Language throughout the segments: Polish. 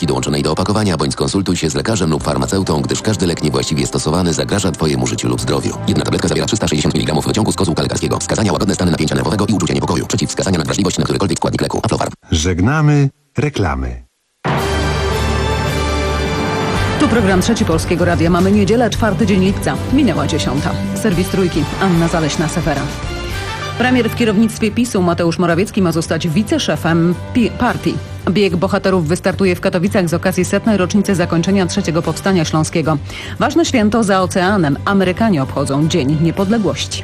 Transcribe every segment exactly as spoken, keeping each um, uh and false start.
zawartości dołączonej do opakowania, bądź skonsultuj się z lekarzem lub farmaceutą, gdyż każdy lek niewłaściwie stosowany zagraża Twojemu życiu lub zdrowiu. Jedna tabletka zawiera trzysta sześćdziesiąt miligramów wyciągu z kozłka lekarskiego. Wskazania: łagodne stany napięcia nerwowego i uczucie niepokoju. Przeciwwskazania: nadwrażliwość na którykolwiek składnik leku. Aflofarm. Żegnamy reklamy. Tu program Trzeci Polskiego Radia. Mamy niedzielę, czwarty dzień lipca. Minęła dziesiąta. Serwis Trójki. Anna Zaleśna-Sewera. Premier w kierownictwie PiSu Mateusz Morawiecki ma zostać wiceszefem P- partii. Bieg bohaterów wystartuje w Katowicach z okazji setnej rocznicy zakończenia trzeciego Powstania Śląskiego. Ważne święto za oceanem. Amerykanie obchodzą Dzień Niepodległości.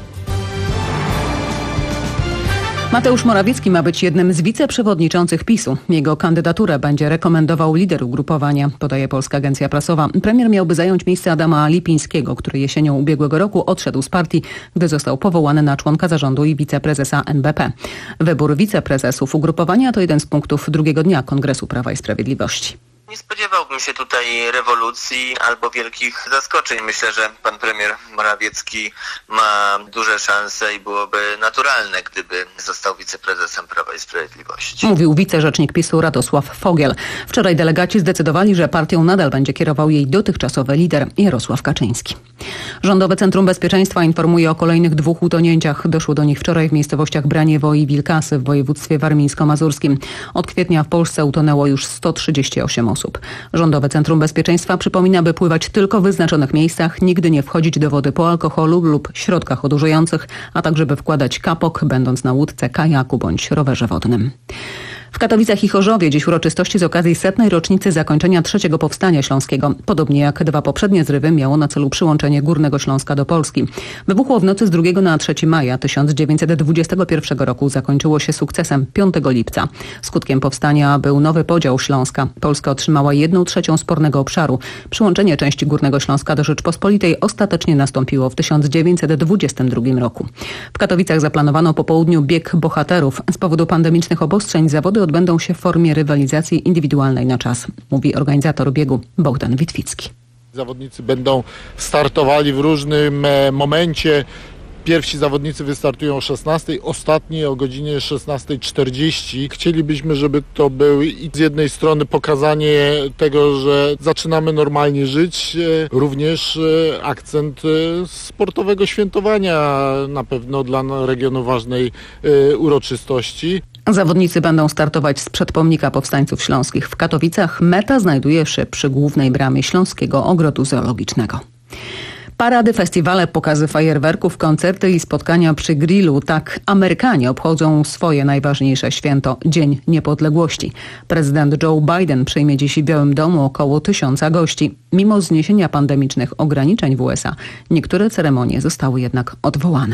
Mateusz Morawiecki ma być jednym z wiceprzewodniczących PiSu. Jego kandydaturę będzie rekomendował lider ugrupowania, podaje Polska Agencja Prasowa. Premier miałby zająć miejsce Adama Lipińskiego, który jesienią ubiegłego roku odszedł z partii, gdy został powołany na członka zarządu i wiceprezesa N B P. Wybór wiceprezesów ugrupowania to jeden z punktów drugiego dnia Kongresu Prawa i Sprawiedliwości. Nie spodziewałbym się tutaj rewolucji albo wielkich zaskoczeń. Myślę, że pan premier Morawiecki ma duże szanse i byłoby naturalne, gdyby został wiceprezesem Prawa i Sprawiedliwości. Mówił wicerzecznik PiSu Radosław Fogiel. Wczoraj delegaci zdecydowali, że partią nadal będzie kierował jej dotychczasowy lider Jarosław Kaczyński. Rządowe Centrum Bezpieczeństwa informuje o kolejnych dwóch utonięciach. Doszło do nich wczoraj w miejscowościach Braniewo i Wilkasy w województwie warmińsko-mazurskim. Od kwietnia w Polsce utonęło już sto trzydzieści osiem osób. Rządowe Centrum Bezpieczeństwa przypomina, by pływać tylko w wyznaczonych miejscach, nigdy nie wchodzić do wody po alkoholu lub środkach odurzających, a także by wkładać kapok, będąc na łódce, kajaku bądź rowerze wodnym. W Katowicach i Chorzowie dziś uroczystości z okazji setnej rocznicy zakończenia trzeciego Powstania Śląskiego. Podobnie jak dwa poprzednie zrywy miało na celu przyłączenie Górnego Śląska do Polski. Wybuchło w nocy z drugiego na trzeciego maja tysiąc dziewięćset dwudziestego pierwszego roku. Zakończyło się sukcesem piątego lipca. Skutkiem powstania był nowy podział Śląska. Polska otrzymała jedną trzecią spornego obszaru. Przyłączenie części Górnego Śląska do Rzeczpospolitej ostatecznie nastąpiło w tysiąc dziewięćset dwudziestym drugim roku. W Katowicach zaplanowano po południu bieg bohaterów. Z powodu pandemicznych obostrzeń zawody odbędą się w formie rywalizacji indywidualnej na czas, mówi organizator biegu Bogdan Witwicki. Zawodnicy będą startowali w różnym momencie. Pierwsi zawodnicy wystartują o szesnastej, ostatni o godzinie szesnasta czterdzieści. Chcielibyśmy, żeby to był i z jednej strony pokazanie tego, że zaczynamy normalnie żyć, również akcent sportowego świętowania, na pewno dla regionu ważnej uroczystości. Zawodnicy będą startować z przedpomnika Powstańców Śląskich w Katowicach. Meta znajduje się przy głównej bramie Śląskiego Ogrodu Zoologicznego. Parady, festiwale, pokazy fajerwerków, koncerty i spotkania przy grillu. Tak Amerykanie obchodzą swoje najważniejsze święto – Dzień Niepodległości. Prezydent Joe Biden przyjmie dziś w Białym Domu około tysiąca gości. Mimo zniesienia pandemicznych ograniczeń w U S A, niektóre ceremonie zostały jednak odwołane.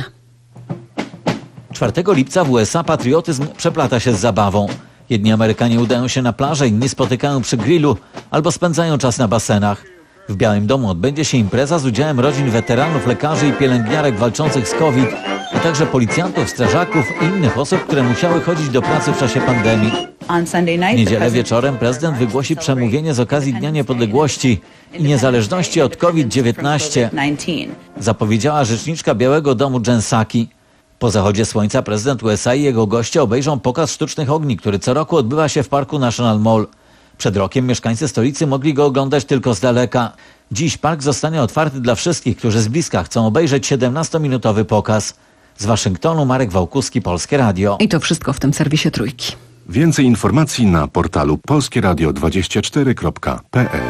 czwartego lipca w U S A patriotyzm przeplata się z zabawą. Jedni Amerykanie udają się na plażę, inni spotykają przy grillu albo spędzają czas na basenach. W Białym Domu odbędzie się impreza z udziałem rodzin weteranów, lekarzy i pielęgniarek walczących z COVID, a także policjantów, strażaków i innych osób, które musiały chodzić do pracy w czasie pandemii. W niedzielę wieczorem prezydent wygłosi przemówienie z okazji Dnia Niepodległości i niezależności od COVID dziewiętnaście, zapowiedziała rzeczniczka Białego Domu Jen Psaki. Po zachodzie słońca prezydent U S A i jego goście obejrzą pokaz sztucznych ogni, który co roku odbywa się w parku National Mall. Przed rokiem mieszkańcy stolicy mogli go oglądać tylko z daleka. Dziś park zostanie otwarty dla wszystkich, którzy z bliska chcą obejrzeć siedemnastominutowy pokaz. Z Waszyngtonu Marek Wałkuski, Polskie Radio. I to wszystko w tym serwisie Trójki. Więcej informacji na portalu polskie radio dwadzieścia cztery kropka p l.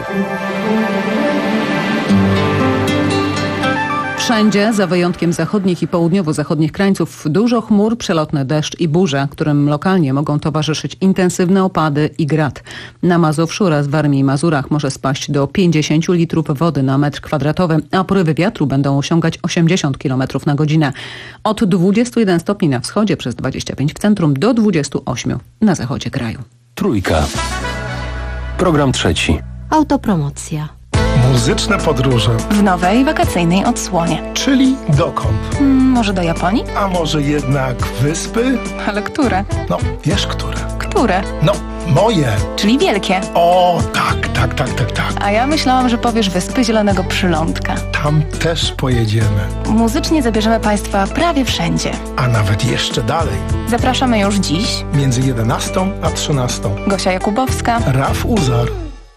Wszędzie, za wyjątkiem zachodnich i południowo-zachodnich krańców, dużo chmur, przelotny deszcz i burze, którym lokalnie mogą towarzyszyć intensywne opady i grad. Na Mazowszu oraz w Warmii i Mazurach może spaść do pięćdziesiąt litrów wody na metr kwadratowy, a porywy wiatru będą osiągać osiemdziesiąt kilometrów na godzinę. Od dwudziestu jeden stopni na wschodzie, przez dwadzieścia pięć w centrum, do dwudziestu ośmiu na zachodzie kraju. Trójka. Program trzeci. Autopromocja. Muzyczne podróże. W nowej, wakacyjnej odsłonie. Czyli dokąd? Hmm, może do Japonii? A może jednak wyspy? Ale które? No, wiesz które. Które? No, moje. Czyli wielkie. O, tak, tak, tak, tak, tak. A ja myślałam, że powiesz Wyspy Zielonego Przylądka. Tam też pojedziemy. Muzycznie zabierzemy Państwa prawie wszędzie. A nawet jeszcze dalej. Zapraszamy już dziś. Między jedenastą a trzynastą. Gosia Jakubowska. Raf Uzar.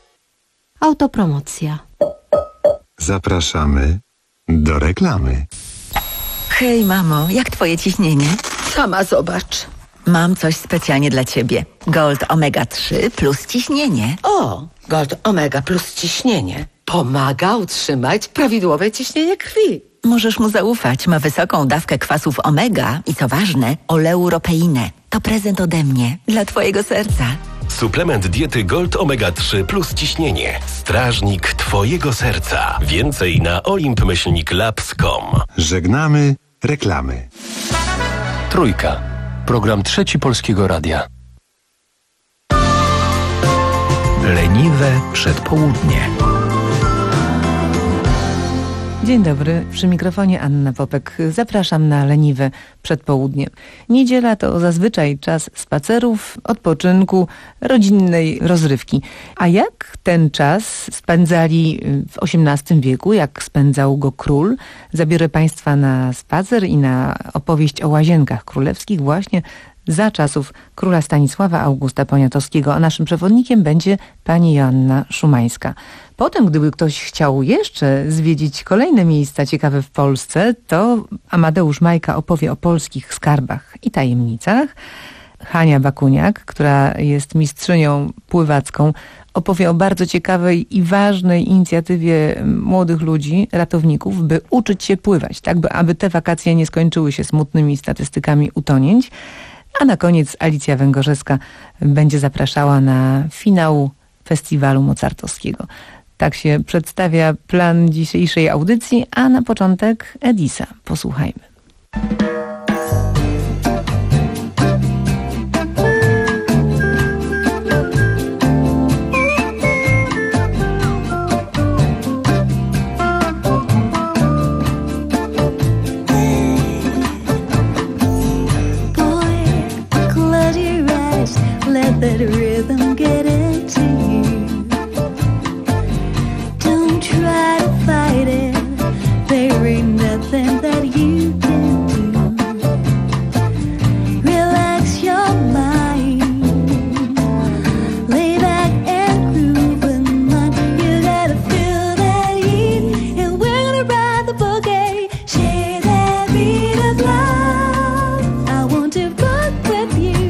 Autopromocja. Zapraszamy do reklamy. Hej, mamo, jak twoje ciśnienie? Sama zobacz. Mam coś specjalnie dla ciebie. Gold Omega trzy plus ciśnienie. O, Gold Omega plus ciśnienie. Pomaga utrzymać prawidłowe ciśnienie krwi. Możesz mu zaufać. Ma wysoką dawkę kwasów omega i co ważne, oleuropeinę. To prezent ode mnie dla twojego serca. Suplement diety Gold Omega trzy plus ciśnienie. Strażnik twojego serca. Więcej na olimp myślnik labs kropka com. Żegnamy reklamy. Trójka. Program Trzeci Polskiego Radia. Leniwe przedpołudnie. Dzień dobry, przy mikrofonie Anna Popek. Zapraszam na leniwe przedpołudnie. Niedziela to zazwyczaj czas spacerów, odpoczynku, rodzinnej rozrywki. A jak ten czas spędzali w osiemnastym wieku, jak spędzał go król? Zabiorę Państwa na spacer i na opowieść o łazienkach królewskich właśnie za czasów króla Stanisława Augusta Poniatowskiego, a naszym przewodnikiem będzie pani Joanna Szumańska. Potem, gdyby ktoś chciał jeszcze zwiedzić kolejne miejsca ciekawe w Polsce, to Amadeusz Majka opowie o polskich skarbach i tajemnicach. Hania Bakuniak, która jest mistrzynią pływacką, opowie o bardzo ciekawej i ważnej inicjatywie młodych ludzi, ratowników, by uczyć się pływać, tak by aby te wakacje nie skończyły się smutnymi statystykami utonięć. A na koniec Alicja Węgorzewska będzie zapraszała na finał festiwalu mozartowskiego. Tak się przedstawia plan dzisiejszej audycji, a na początek Edisa. Posłuchajmy. Let that rhythm get into you. Don't try to fight it. There ain't nothing that you can do. Relax your mind. Lay back and groove and mind. You gotta feel that heat. And we're gonna ride the boogie. Share that beat of love. I want to rock with you.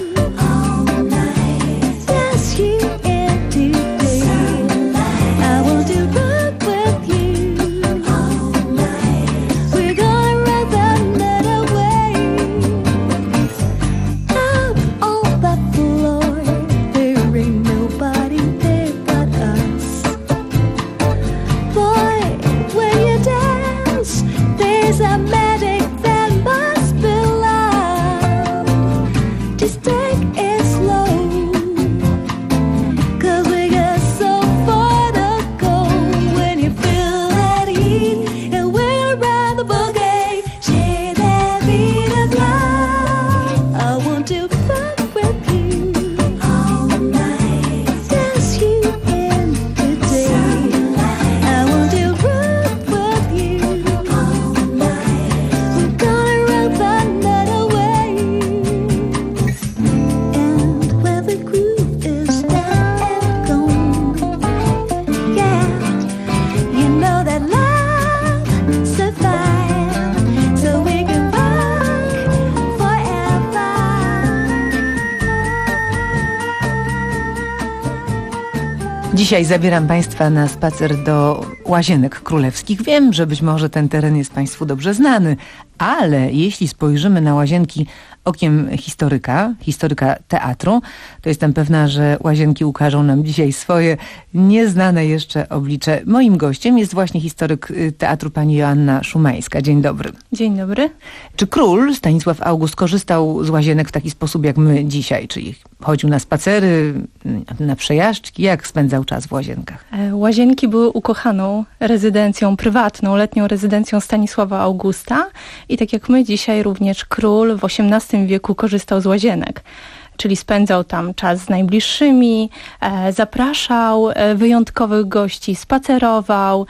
Dzisiaj zabieram Państwa na spacer do Łazienek Królewskich. Wiem, że być może ten teren jest Państwu dobrze znany, ale jeśli spojrzymy na Łazienki okiem historyka, historyka teatru, to jestem pewna, że Łazienki ukażą nam dzisiaj swoje nieznane jeszcze oblicze. Moim gościem jest właśnie historyk teatru pani Joanna Szumańska. Dzień dobry. Dzień dobry. Czy król Stanisław August korzystał z Łazienek w taki sposób jak my dzisiaj? Czyli chodził na spacery, na przejażdżki? Jak spędzał czas w Łazienkach? Łazienki były ukochaną rezydencją prywatną, letnią rezydencją Stanisława Augusta i tak jak my dzisiaj również król w osiemnastym wieku korzystał z Łazienek. Czyli spędzał tam czas z najbliższymi, e, zapraszał e, wyjątkowych gości, spacerował,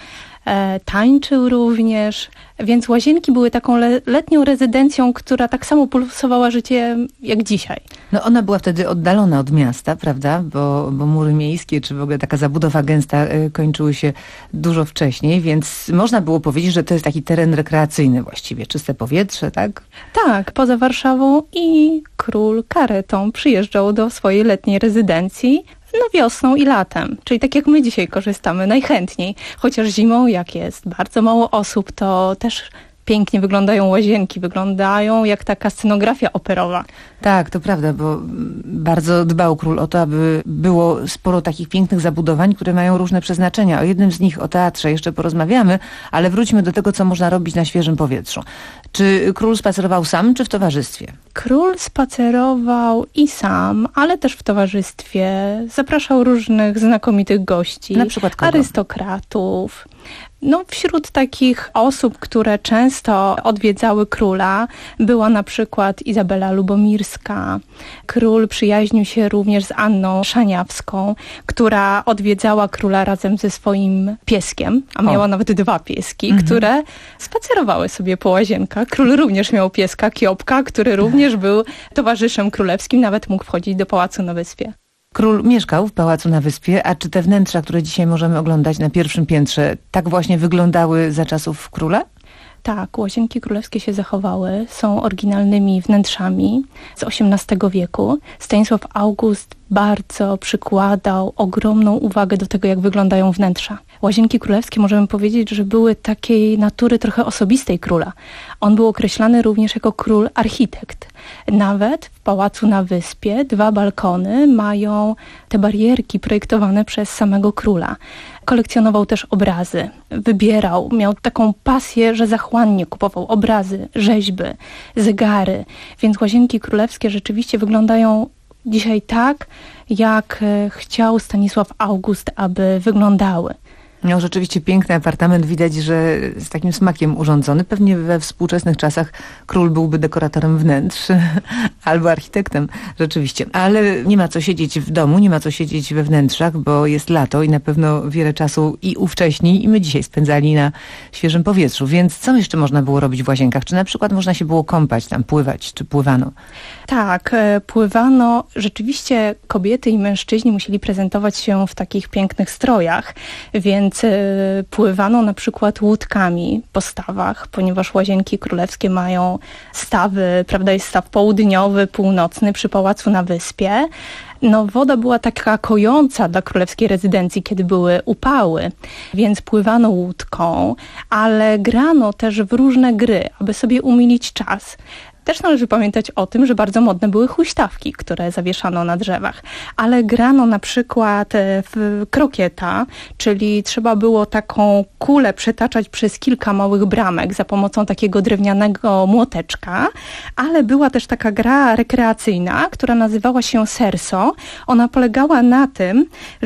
e, tańczył również, więc Łazienki były taką le- letnią rezydencją, która tak samo pulsowała życiem jak dzisiaj. No ona była wtedy oddalona od miasta, prawda? Bo, bo mury miejskie, czy w ogóle taka zabudowa gęsta y, kończyły się dużo wcześniej, więc można było powiedzieć, że to jest taki teren rekreacyjny właściwie, czyste powietrze, tak? Tak, poza Warszawą i król karetą przyjeżdżał do swojej letniej rezydencji no wiosną i latem, czyli tak jak my dzisiaj korzystamy najchętniej, chociaż zimą jak jest bardzo mało osób, to też pięknie wyglądają Łazienki, wyglądają jak taka scenografia operowa. Tak, to prawda, bo bardzo dbał król o to, aby było sporo takich pięknych zabudowań, które mają różne przeznaczenia. O jednym z nich, o teatrze, jeszcze porozmawiamy, ale wróćmy do tego, co można robić na świeżym powietrzu. Czy król spacerował sam, czy w towarzystwie? Król spacerował i sam, ale też w towarzystwie. Zapraszał różnych znakomitych gości. Na przykład kogo? Arystokratów. No, wśród takich osób, które często odwiedzały króla, była na przykład Izabela Lubomirska. Król przyjaźnił się również z Anną Szaniawską, która odwiedzała króla razem ze swoim pieskiem, a miała o. nawet dwa pieski, mhm. które spacerowały sobie po Łazienkach. Król również miał pieska, Kiopka, który również był towarzyszem królewskim, nawet mógł wchodzić do pałacu na wyspie. Król mieszkał w pałacu na wyspie, a czy te wnętrza, które dzisiaj możemy oglądać na pierwszym piętrze, tak właśnie wyglądały za czasów króla? Tak, Łazienki królewskie się zachowały, są oryginalnymi wnętrzami z osiemnastego wieku. Stanisław August bardzo przykładał ogromną uwagę do tego, jak wyglądają wnętrza. Łazienki królewskie, możemy powiedzieć, że były takiej natury trochę osobistej króla. On był określany również jako król architekt. Nawet w pałacu na wyspie dwa balkony mają te barierki projektowane przez samego króla. Kolekcjonował też obrazy, wybierał, miał taką pasję, że zachłannie kupował obrazy, rzeźby, zegary. Więc Łazienki królewskie rzeczywiście wyglądają dzisiaj tak, jak chciał Stanisław August, aby wyglądały. Miał rzeczywiście piękny apartament, widać, że z takim smakiem urządzony. Pewnie we współczesnych czasach król byłby dekoratorem wnętrz albo architektem, rzeczywiście. Ale nie ma co siedzieć w domu, nie ma co siedzieć we wnętrzach, bo jest lato i na pewno wiele czasu i ówcześni, i my dzisiaj spędzali na świeżym powietrzu. Więc co jeszcze można było robić w Łazienkach? Czy na przykład można się było kąpać, tam pływać, czy pływano? Tak, pływano. Rzeczywiście kobiety i mężczyźni musieli prezentować się w takich pięknych strojach, więc Więc pływano na przykład łódkami po stawach, ponieważ Łazienki królewskie mają stawy, prawda, jest staw południowy, północny przy pałacu na wyspie. No, woda była taka kojąca dla królewskiej rezydencji, kiedy były upały, więc pływano łódką, ale grano też w różne gry, aby sobie umilić czas. Też należy pamiętać o tym, że bardzo modne były huśtawki, które zawieszano na drzewach, ale grano na przykład w krokieta, czyli trzeba było taką kulę przetaczać przez kilka małych bramek za pomocą takiego drewnianego młoteczka, ale była też taka gra rekreacyjna, która nazywała się serso. Ona polegała na tym,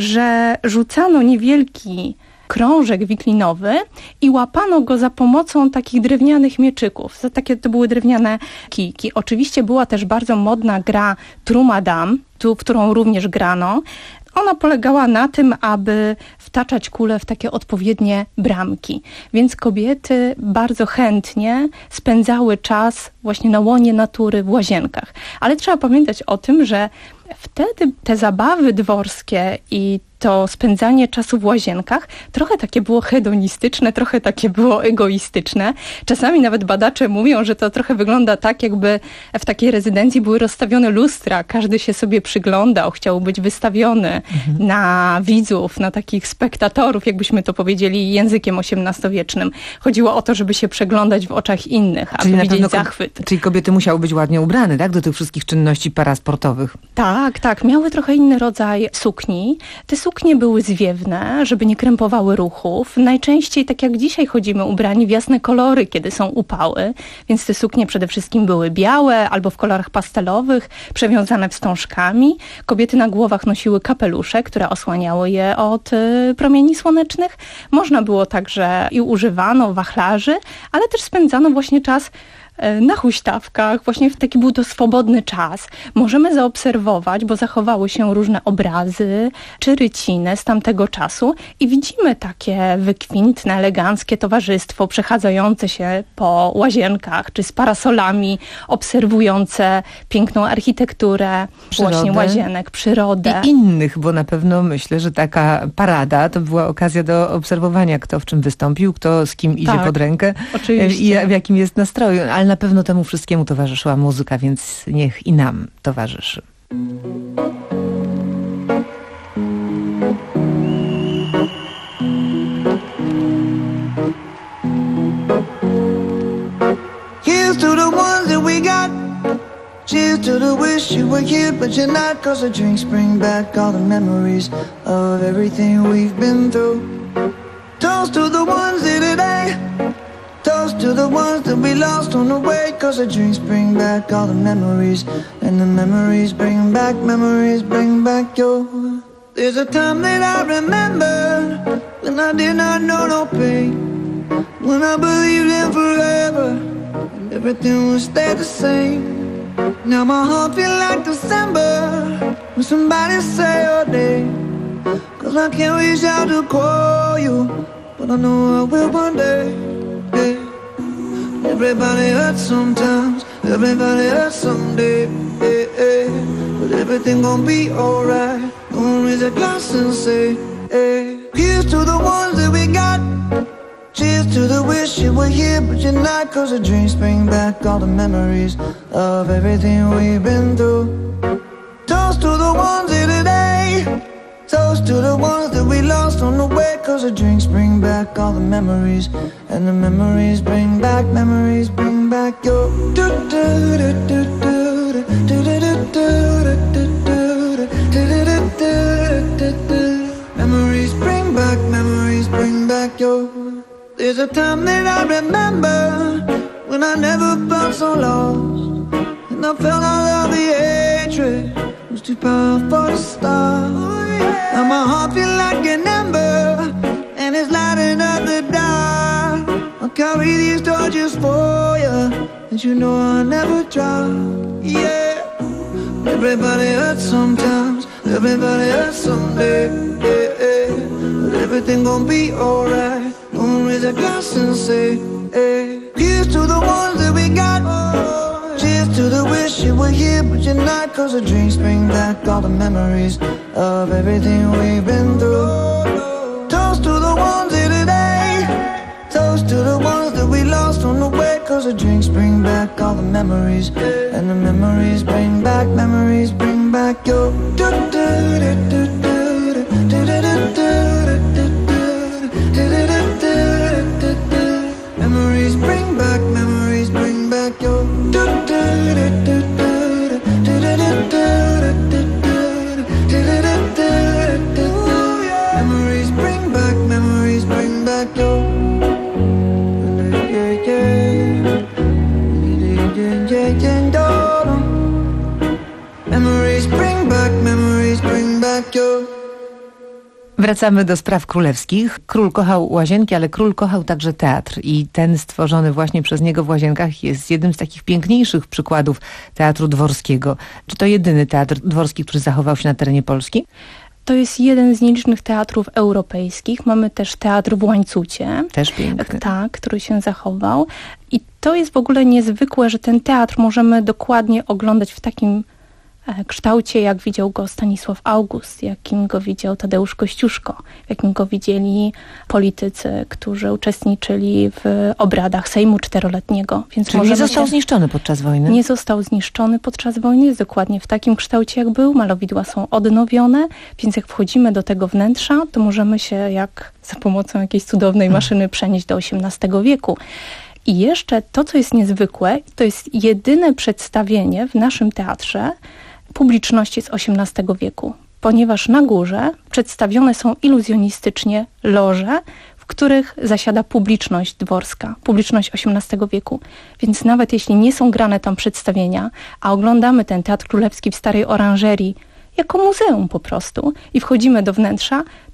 że rzucano niewielki krążek wiklinowy i łapano go za pomocą takich drewnianych mieczyków. Takie to były drewniane kijki. Oczywiście była też bardzo modna gra Trumadam, tu, w którą również grano. Ona polegała na tym, aby wtaczać kulę w takie odpowiednie bramki. Więc kobiety bardzo chętnie spędzały czas właśnie na łonie natury w Łazienkach. Ale trzeba pamiętać o tym, że wtedy te zabawy dworskie i to spędzanie czasu w Łazienkach trochę takie było hedonistyczne, trochę takie było egoistyczne. Czasami nawet badacze mówią, że to trochę wygląda tak, jakby w takiej rezydencji były rozstawione lustra. Każdy się sobie przyglądał, chciał być wystawiony mhm. na widzów, na takich spektatorów, jakbyśmy to powiedzieli językiem osiemnastowiecznym. Chodziło o to, żeby się przeglądać w oczach innych, czyli aby widzieć zachwyt. Czyli kobiety musiały być ładnie ubrane, tak? Do tych wszystkich czynności parasportowych. Tak, tak. Miały trochę inny rodzaj sukni. Te suknie były zwiewne, żeby nie krępowały ruchów. Najczęściej, tak jak dzisiaj chodzimy ubrani w jasne kolory, kiedy są upały, więc te suknie przede wszystkim były białe albo w kolorach pastelowych, przewiązane wstążkami. Kobiety na głowach nosiły kapelusze, które osłaniały je od y, promieni słonecznych. Można było także i używano wachlarzy, ale też spędzano właśnie czas na huśtawkach. Właśnie taki był to swobodny czas. Możemy zaobserwować, bo zachowały się różne obrazy czy ryciny z tamtego czasu i widzimy takie wykwintne, eleganckie towarzystwo przechadzające się po łazienkach czy z parasolami, obserwujące piękną architekturę Przyrodę. właśnie łazienek, przyrodę. I innych, bo na pewno myślę, że taka parada to była okazja do obserwowania, kto w czym wystąpił, kto z kim idzie Tak, pod rękę oczywiście. i w jakim jest nastroju. Ale na pewno temu wszystkiemu towarzyszyła muzyka, więc niech i nam towarzyszy. Here's to the ones that we got. Cheers to the wish you were here, but you're not. Cause the drinks bring back all the memories of everything we've been through. Toast to the ones here today. Toast to the ones that we lost on the way. Cause the drinks bring back all the memories. And the memories bring back, memories bring back your... There's a time that I remember when I did not know no pain. When I believed in forever and everything would stay the same. Now my heart feel like December when somebody say your name. Cause I can't reach out to call you, but I know I will one day. Yeah. Everybody hurts sometimes, everybody hurts someday. Yeah, yeah. But everything gon' be alright. Gonna raise a glass and say, hey. Here's to the ones that we got. Cheers to the wish you were here, but you're not. Cause the dreams bring back all the memories of everything we've been through. Toast to the ones here today. Toast to the ones that we lost on the way. Cause the drinks bring back all the memories. And the memories bring back, memories bring back your... Memories bring back, memories bring back your... There's a time that I remember when I never felt so lost. And I felt all of the hatred was too powerful to stop. Now my heart feel like an ember and it's lighting up the dark. I'll carry these torches for you, and you know I'll never drop. Yeah. Everybody hurts sometimes, everybody hurts someday. Yeah, yeah. But everything gon' be alright. Gonna raise a glass and say, hey. Here's to the ones that we got. Cheers to the wish you were here, but you're not. Cause the dreams bring back all the memories of everything we've been through. Toast to the ones here today. Toast to the ones that we lost on the way. Cause the drinks bring back all the memories. And the memories bring back, memories bring back your... Memories bring back, memories bring back your... Memories bring back, memories bring back your... Memories bring back, memories bring back your... Wracamy do spraw królewskich. Król kochał łazienki, ale król kochał także teatr i ten stworzony właśnie przez niego w Łazienkach jest jednym z takich piękniejszych przykładów teatru dworskiego. Czy to jedyny teatr dworski, który zachował się na terenie Polski? To jest jeden z nielicznych teatrów europejskich. Mamy też teatr w Łańcucie. Też piękny. Tak, który się zachował. I to jest w ogóle niezwykłe, że ten teatr możemy dokładnie oglądać w takim kształcie, jak widział go Stanisław August, jakim go widział Tadeusz Kościuszko, jakim go widzieli politycy, którzy uczestniczyli w obradach Sejmu Czteroletniego. Więc Czyli nie został się... zniszczony podczas wojny? Nie został zniszczony podczas wojny, jest dokładnie w takim kształcie, jak był. Malowidła są odnowione, więc jak wchodzimy do tego wnętrza, to możemy się jak za pomocą jakiejś cudownej maszyny przenieść do osiemnastego wieku. I jeszcze to, co jest niezwykłe, to jest jedyne przedstawienie w naszym teatrze publiczności z osiemnastego wieku, ponieważ na górze przedstawione są iluzjonistycznie loże, w których zasiada publiczność dworska, publiczność osiemnastego wieku. Więc nawet jeśli nie są grane tam przedstawienia, a oglądamy ten Teatr Królewski w Starej Oranżerii jako muzeum po prostu i wchodzimy do wnętrza,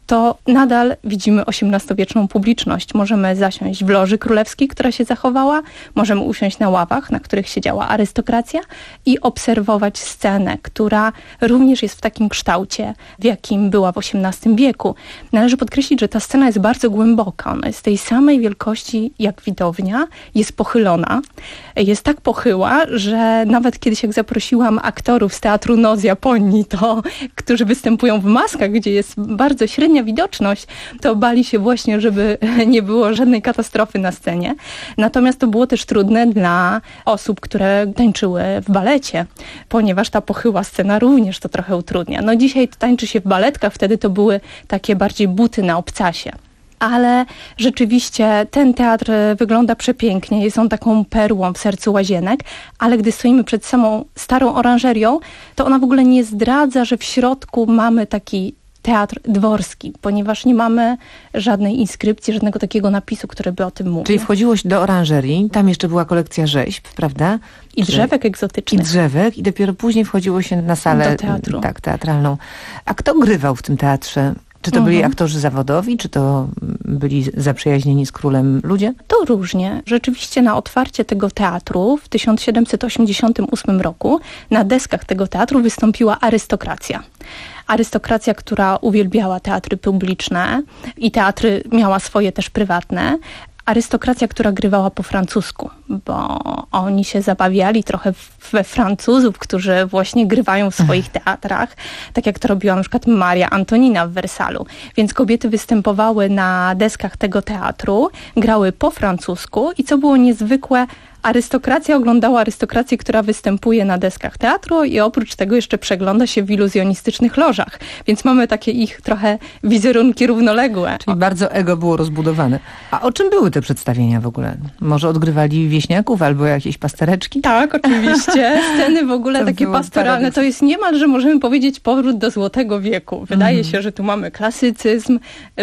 to nadal widzimy osiemnastowieczną publiczność. Możemy zasiąść w loży królewskiej, która się zachowała, możemy usiąść na ławach, na których siedziała arystokracja i obserwować scenę, która również jest w takim kształcie, w jakim była w osiemnastym wieku. Należy podkreślić, że ta scena jest bardzo głęboka. Ona jest tej samej wielkości jak widownia, jest pochylona. Jest tak pochyła, że nawet kiedyś jak zaprosiłam aktorów z teatru Noc Japonii, to, którzy występują w maskach, gdzie jest bardzo średnia widoczność, to bali się właśnie, żeby nie było żadnej katastrofy na scenie. Natomiast to było też trudne dla osób, które tańczyły w balecie, ponieważ ta pochyła scena również to trochę utrudnia. No dzisiaj tańczy się w baletkach, wtedy to były takie bardziej buty na obcasie. Ale rzeczywiście ten teatr wygląda przepięknie, jest on taką perłą w sercu Łazienek, ale gdy stoimy przed samą starą oranżerią, to ona w ogóle nie zdradza, że w środku mamy taki teatr dworski, ponieważ nie mamy żadnej inskrypcji, żadnego takiego napisu, który by o tym mówił. Czyli wchodziłoś do oranżerii, tam jeszcze była kolekcja rzeźb, prawda? I drzewek egzotycznych. I drzewek i dopiero później wchodziło się na salę do teatru. Tak, teatralną. A kto grywał w tym teatrze? Czy to mhm. byli aktorzy zawodowi, czy to byli zaprzyjaźnieni z królem ludzie? To różnie. Rzeczywiście na otwarcie tego teatru w tysiąc siedemset osiemdziesiątym ósmym roku na deskach tego teatru wystąpiła arystokracja. Arystokracja, która uwielbiała teatry publiczne i teatry miała swoje też prywatne. Arystokracja, która grywała po francusku, bo oni się zabawiali trochę we Francuzów, którzy właśnie grywają w swoich teatrach, tak jak to robiła na przykład Maria Antonina w Wersalu. Więc kobiety występowały na deskach tego teatru, grały po francusku i co było niezwykłe, arystokracja oglądała arystokrację, która występuje na deskach teatru i oprócz tego jeszcze przegląda się w iluzjonistycznych lożach. Więc mamy takie ich trochę wizerunki równoległe. Czyli bardzo ego było rozbudowane. A o czym były te przedstawienia w ogóle? Może odgrywali wieśniaków albo jakieś pastereczki? Tak, oczywiście. Sceny w ogóle to takie pastoralne. Paradoks. To jest niemalże, możemy powiedzieć, powrót do Złotego Wieku. Wydaje mm. się, że tu mamy klasycyzm,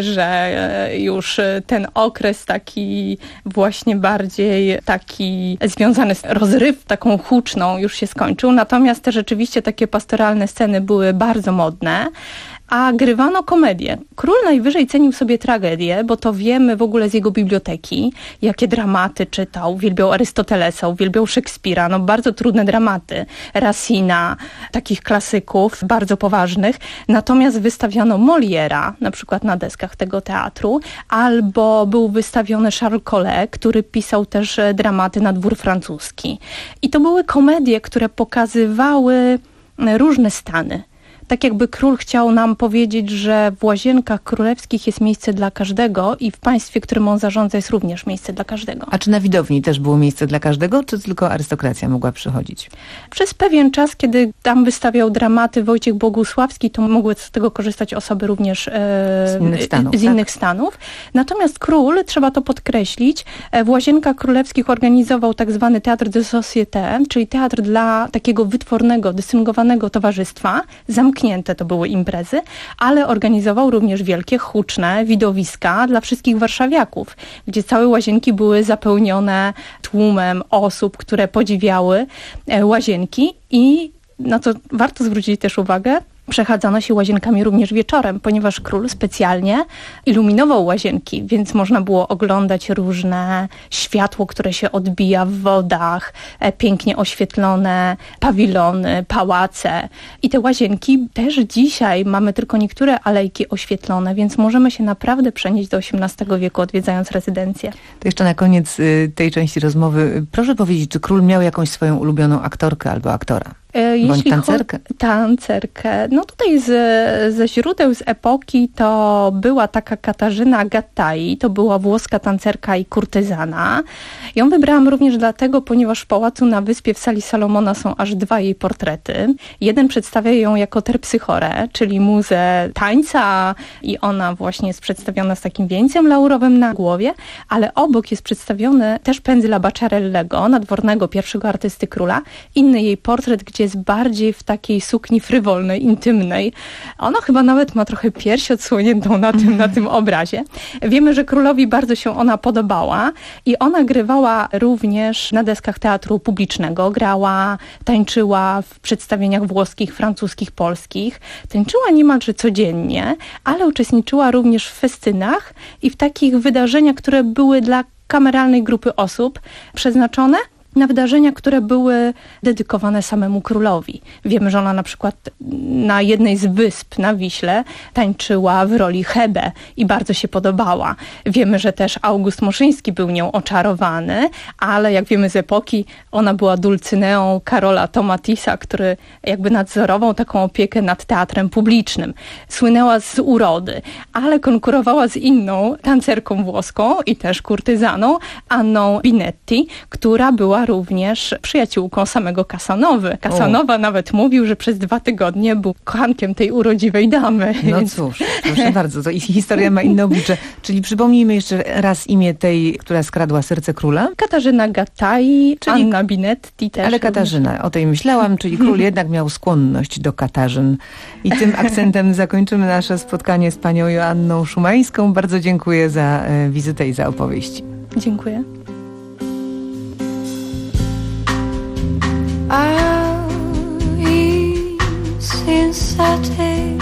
że już ten okres taki właśnie bardziej taki związany z rozryw, taką huczną już się skończył. Natomiast te rzeczywiście takie pastoralne sceny były bardzo modne. A grywano komedię. Król najwyżej cenił sobie tragedię, bo to wiemy w ogóle z jego biblioteki, jakie dramaty czytał. Uwielbiał Arystotelesa, uwielbiał Szekspira, no bardzo trudne dramaty. Racina, takich klasyków bardzo poważnych. Natomiast wystawiano Moliera, na przykład na deskach tego teatru, albo był wystawiony Charles Collet, który pisał też dramaty na dwór francuski. I to były komedie, które pokazywały różne stany. Tak jakby król chciał nam powiedzieć, że w Łazienkach Królewskich jest miejsce dla każdego i w państwie, którym on zarządza, jest również miejsce dla każdego. A czy na widowni też było miejsce dla każdego, czy tylko arystokracja mogła przychodzić? Przez pewien czas, kiedy tam wystawiał dramaty Wojciech Bogusławski, to mogły z tego korzystać osoby również e, z innych stanów. Z tak? innych stanów. Natomiast król, trzeba to podkreślić, w Łazienkach Królewskich organizował tak zwany teatr de société, czyli teatr dla takiego wytwornego, dystyngowanego towarzystwa, zamkniętego. Zamknięte to były imprezy, ale organizował również wielkie, huczne widowiska dla wszystkich warszawiaków, gdzie całe Łazienki były zapełnione tłumem osób, które podziwiały Łazienki i na co warto zwrócić też uwagę, przechadzano się Łazienkami również wieczorem, ponieważ król specjalnie iluminował Łazienki, więc można było oglądać różne światło, które się odbija w wodach, pięknie oświetlone pawilony, pałace. I te Łazienki też dzisiaj mamy tylko niektóre alejki oświetlone, więc możemy się naprawdę przenieść do osiemnastego wieku, odwiedzając rezydencję. To jeszcze na koniec tej części rozmowy proszę powiedzieć, czy król miał jakąś swoją ulubioną aktorkę albo aktora? Jeśli Bądź tancerkę? Tancerkę. No tutaj z, ze źródeł z epoki to była taka Katarzyna Gattai, to była włoska tancerka i kurtyzana. Ją wybrałam również dlatego, ponieważ w pałacu na wyspie w sali Salomona są aż dwa jej portrety. Jeden przedstawia ją jako terpsychorę, czyli muzę tańca i ona właśnie jest przedstawiona z takim wieńcem laurowym na głowie, ale obok jest przedstawiony też pędzla Bacciarellego, nadwornego pierwszego artysty króla, inny jej portret, gdzie jest bardziej w takiej sukni frywolnej, intymnej. Ona chyba nawet ma trochę pierś odsłoniętą na tym, na tym obrazie. Wiemy, że królowi bardzo się ona podobała i ona grywała również na deskach teatru publicznego. Grała, tańczyła w przedstawieniach włoskich, francuskich, polskich. Tańczyła niemalże codziennie, ale uczestniczyła również w festynach i w takich wydarzeniach, które były dla kameralnej grupy osób przeznaczone na wydarzenia, które były dedykowane samemu królowi. Wiemy, że ona na przykład na jednej z wysp na Wiśle tańczyła w roli Hebe i bardzo się podobała. Wiemy, że też August Moszyński był nią oczarowany, ale jak wiemy z epoki, ona była dulcyneą Karola Tomatisa, który jakby nadzorował taką opiekę nad teatrem publicznym. Słynęła z urody, ale konkurowała z inną tancerką włoską i też kurtyzaną, Anną Binetti, która była również przyjaciółką samego Casanowy. Casanowa o. nawet mówił, że przez dwa tygodnie był kochankiem tej urodziwej damy. No więc... cóż, proszę bardzo, to historia ma inne oblicze. Czyli przypomnijmy jeszcze raz imię tej, która skradła serce króla. Katarzyna Gattai, czyli... Anna Binetti też. Ale Katarzyna, o tej myślałam, czyli król jednak miał skłonność do Katarzyn. I tym akcentem zakończymy nasze spotkanie z panią Joanną Szumańską. Bardzo dziękuję za wizytę i za opowieść. Dziękuję. Ao insensatez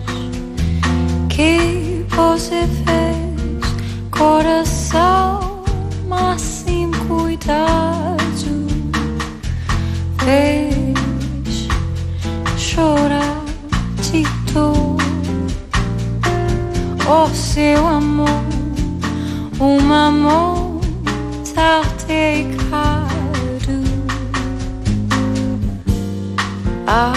que você fez, coração, mas sem cuidado, fez chorar de dor. O seu amor, um amor tartecado. Ah,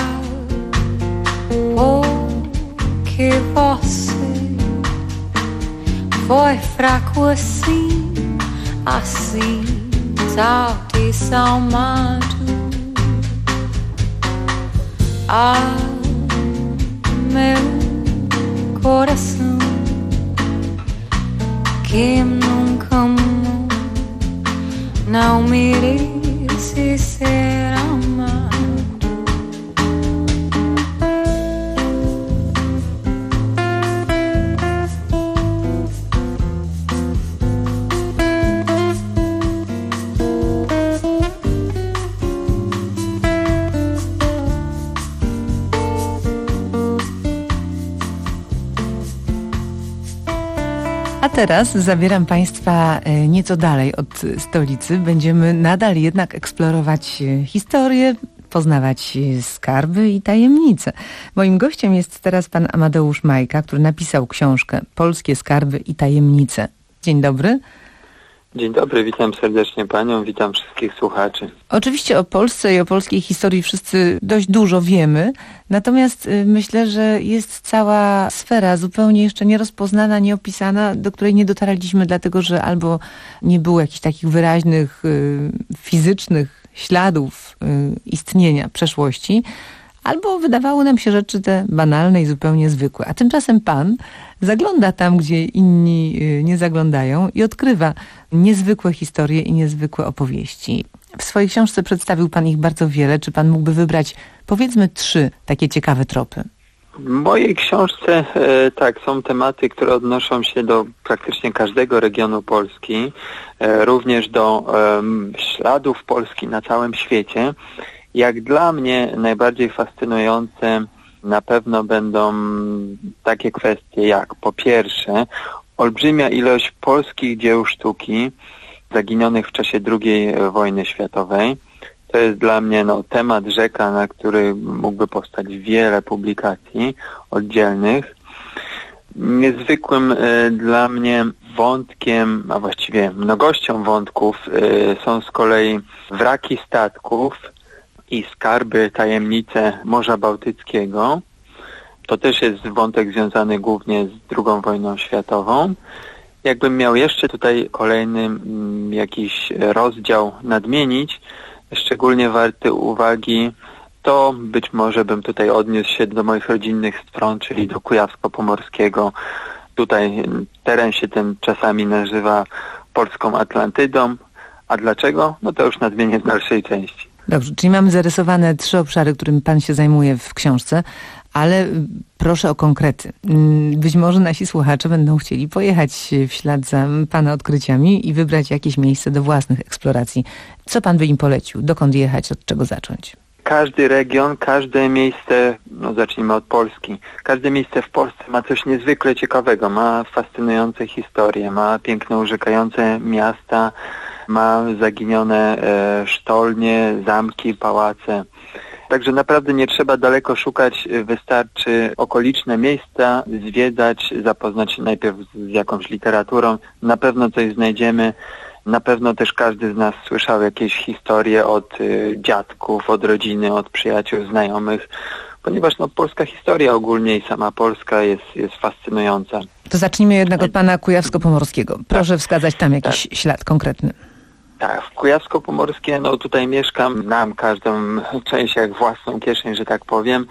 porque você foi fraco assim, assim, tal desalmado. Ah, meu coração, que nunca amou, não merece ser amado. A teraz zabieram Państwa nieco dalej od stolicy. Będziemy nadal jednak eksplorować historię, poznawać skarby i tajemnice. Moim gościem jest teraz pan Amadeusz Majka, który napisał książkę Polskie skarby i tajemnice. Dzień dobry. Dzień dobry, witam serdecznie panią, witam wszystkich słuchaczy. Oczywiście o Polsce i o polskiej historii wszyscy dość dużo wiemy, natomiast myślę, że jest cała sfera zupełnie jeszcze nierozpoznana, nieopisana, do której nie dotarliśmy, dlatego że albo nie było jakichś takich wyraźnych, fizycznych śladów istnienia przeszłości, albo wydawały nam się rzeczy te banalne i zupełnie zwykłe. A tymczasem pan zagląda tam, gdzie inni nie zaglądają i odkrywa niezwykłe historie i niezwykłe opowieści. W swojej książce przedstawił pan ich bardzo wiele. Czy pan mógłby wybrać, powiedzmy, trzy takie ciekawe tropy? W mojej książce e, tak, są tematy, które odnoszą się do praktycznie każdego regionu Polski, e, również do e, śladów Polski na całym świecie. Jak dla mnie najbardziej fascynujące na pewno będą takie kwestie jak po pierwsze olbrzymia ilość polskich dzieł sztuki zaginionych w czasie drugiej wojny światowej. To jest dla mnie no, temat rzeka, na który mógłby powstać wiele publikacji oddzielnych. Niezwykłym y, dla mnie wątkiem, a właściwie mnogością wątków y, są z kolei wraki statków i skarby, tajemnice Morza Bałtyckiego. To też jest wątek związany głównie z drugą wojną światową. Jakbym miał jeszcze tutaj kolejny m, jakiś rozdział nadmienić, szczególnie warty uwagi, to być może bym tutaj odniósł się do moich rodzinnych stron, czyli do Kujawsko-Pomorskiego. Tutaj teren się ten czasami nazywa Polską Atlantydą. A dlaczego? No to już nadmienię w dalszej części. Dobrze, czyli mamy zarysowane trzy obszary, którymi pan się zajmuje w książce, ale proszę o konkrety. Być może nasi słuchacze będą chcieli pojechać w ślad za pana odkryciami i wybrać jakieś miejsce do własnych eksploracji. Co pan by im polecił? Dokąd jechać? Od czego zacząć? Każdy region, każde miejsce, no zacznijmy od Polski, każde miejsce w Polsce ma coś niezwykle ciekawego, ma fascynujące historie, ma piękne, urzekające miasta, ma zaginione e, sztolnie, zamki, pałace. Także naprawdę nie trzeba daleko szukać, wystarczy okoliczne miejsca zwiedzać, zapoznać się najpierw z jakąś literaturą, na pewno coś znajdziemy. Na pewno też każdy z nas słyszał jakieś historie od y, dziadków, od rodziny, od przyjaciół, znajomych, ponieważ no, polska historia ogólnie i sama Polska jest, jest fascynująca. To zacznijmy jednak od pana Kujawsko-Pomorskiego. Proszę tak. wskazać tam jakiś tak. ślad konkretny. Tak, w Kujawsko-Pomorskie, no tutaj mieszkam, znam każdą część jak własną kieszeń, że tak powiem.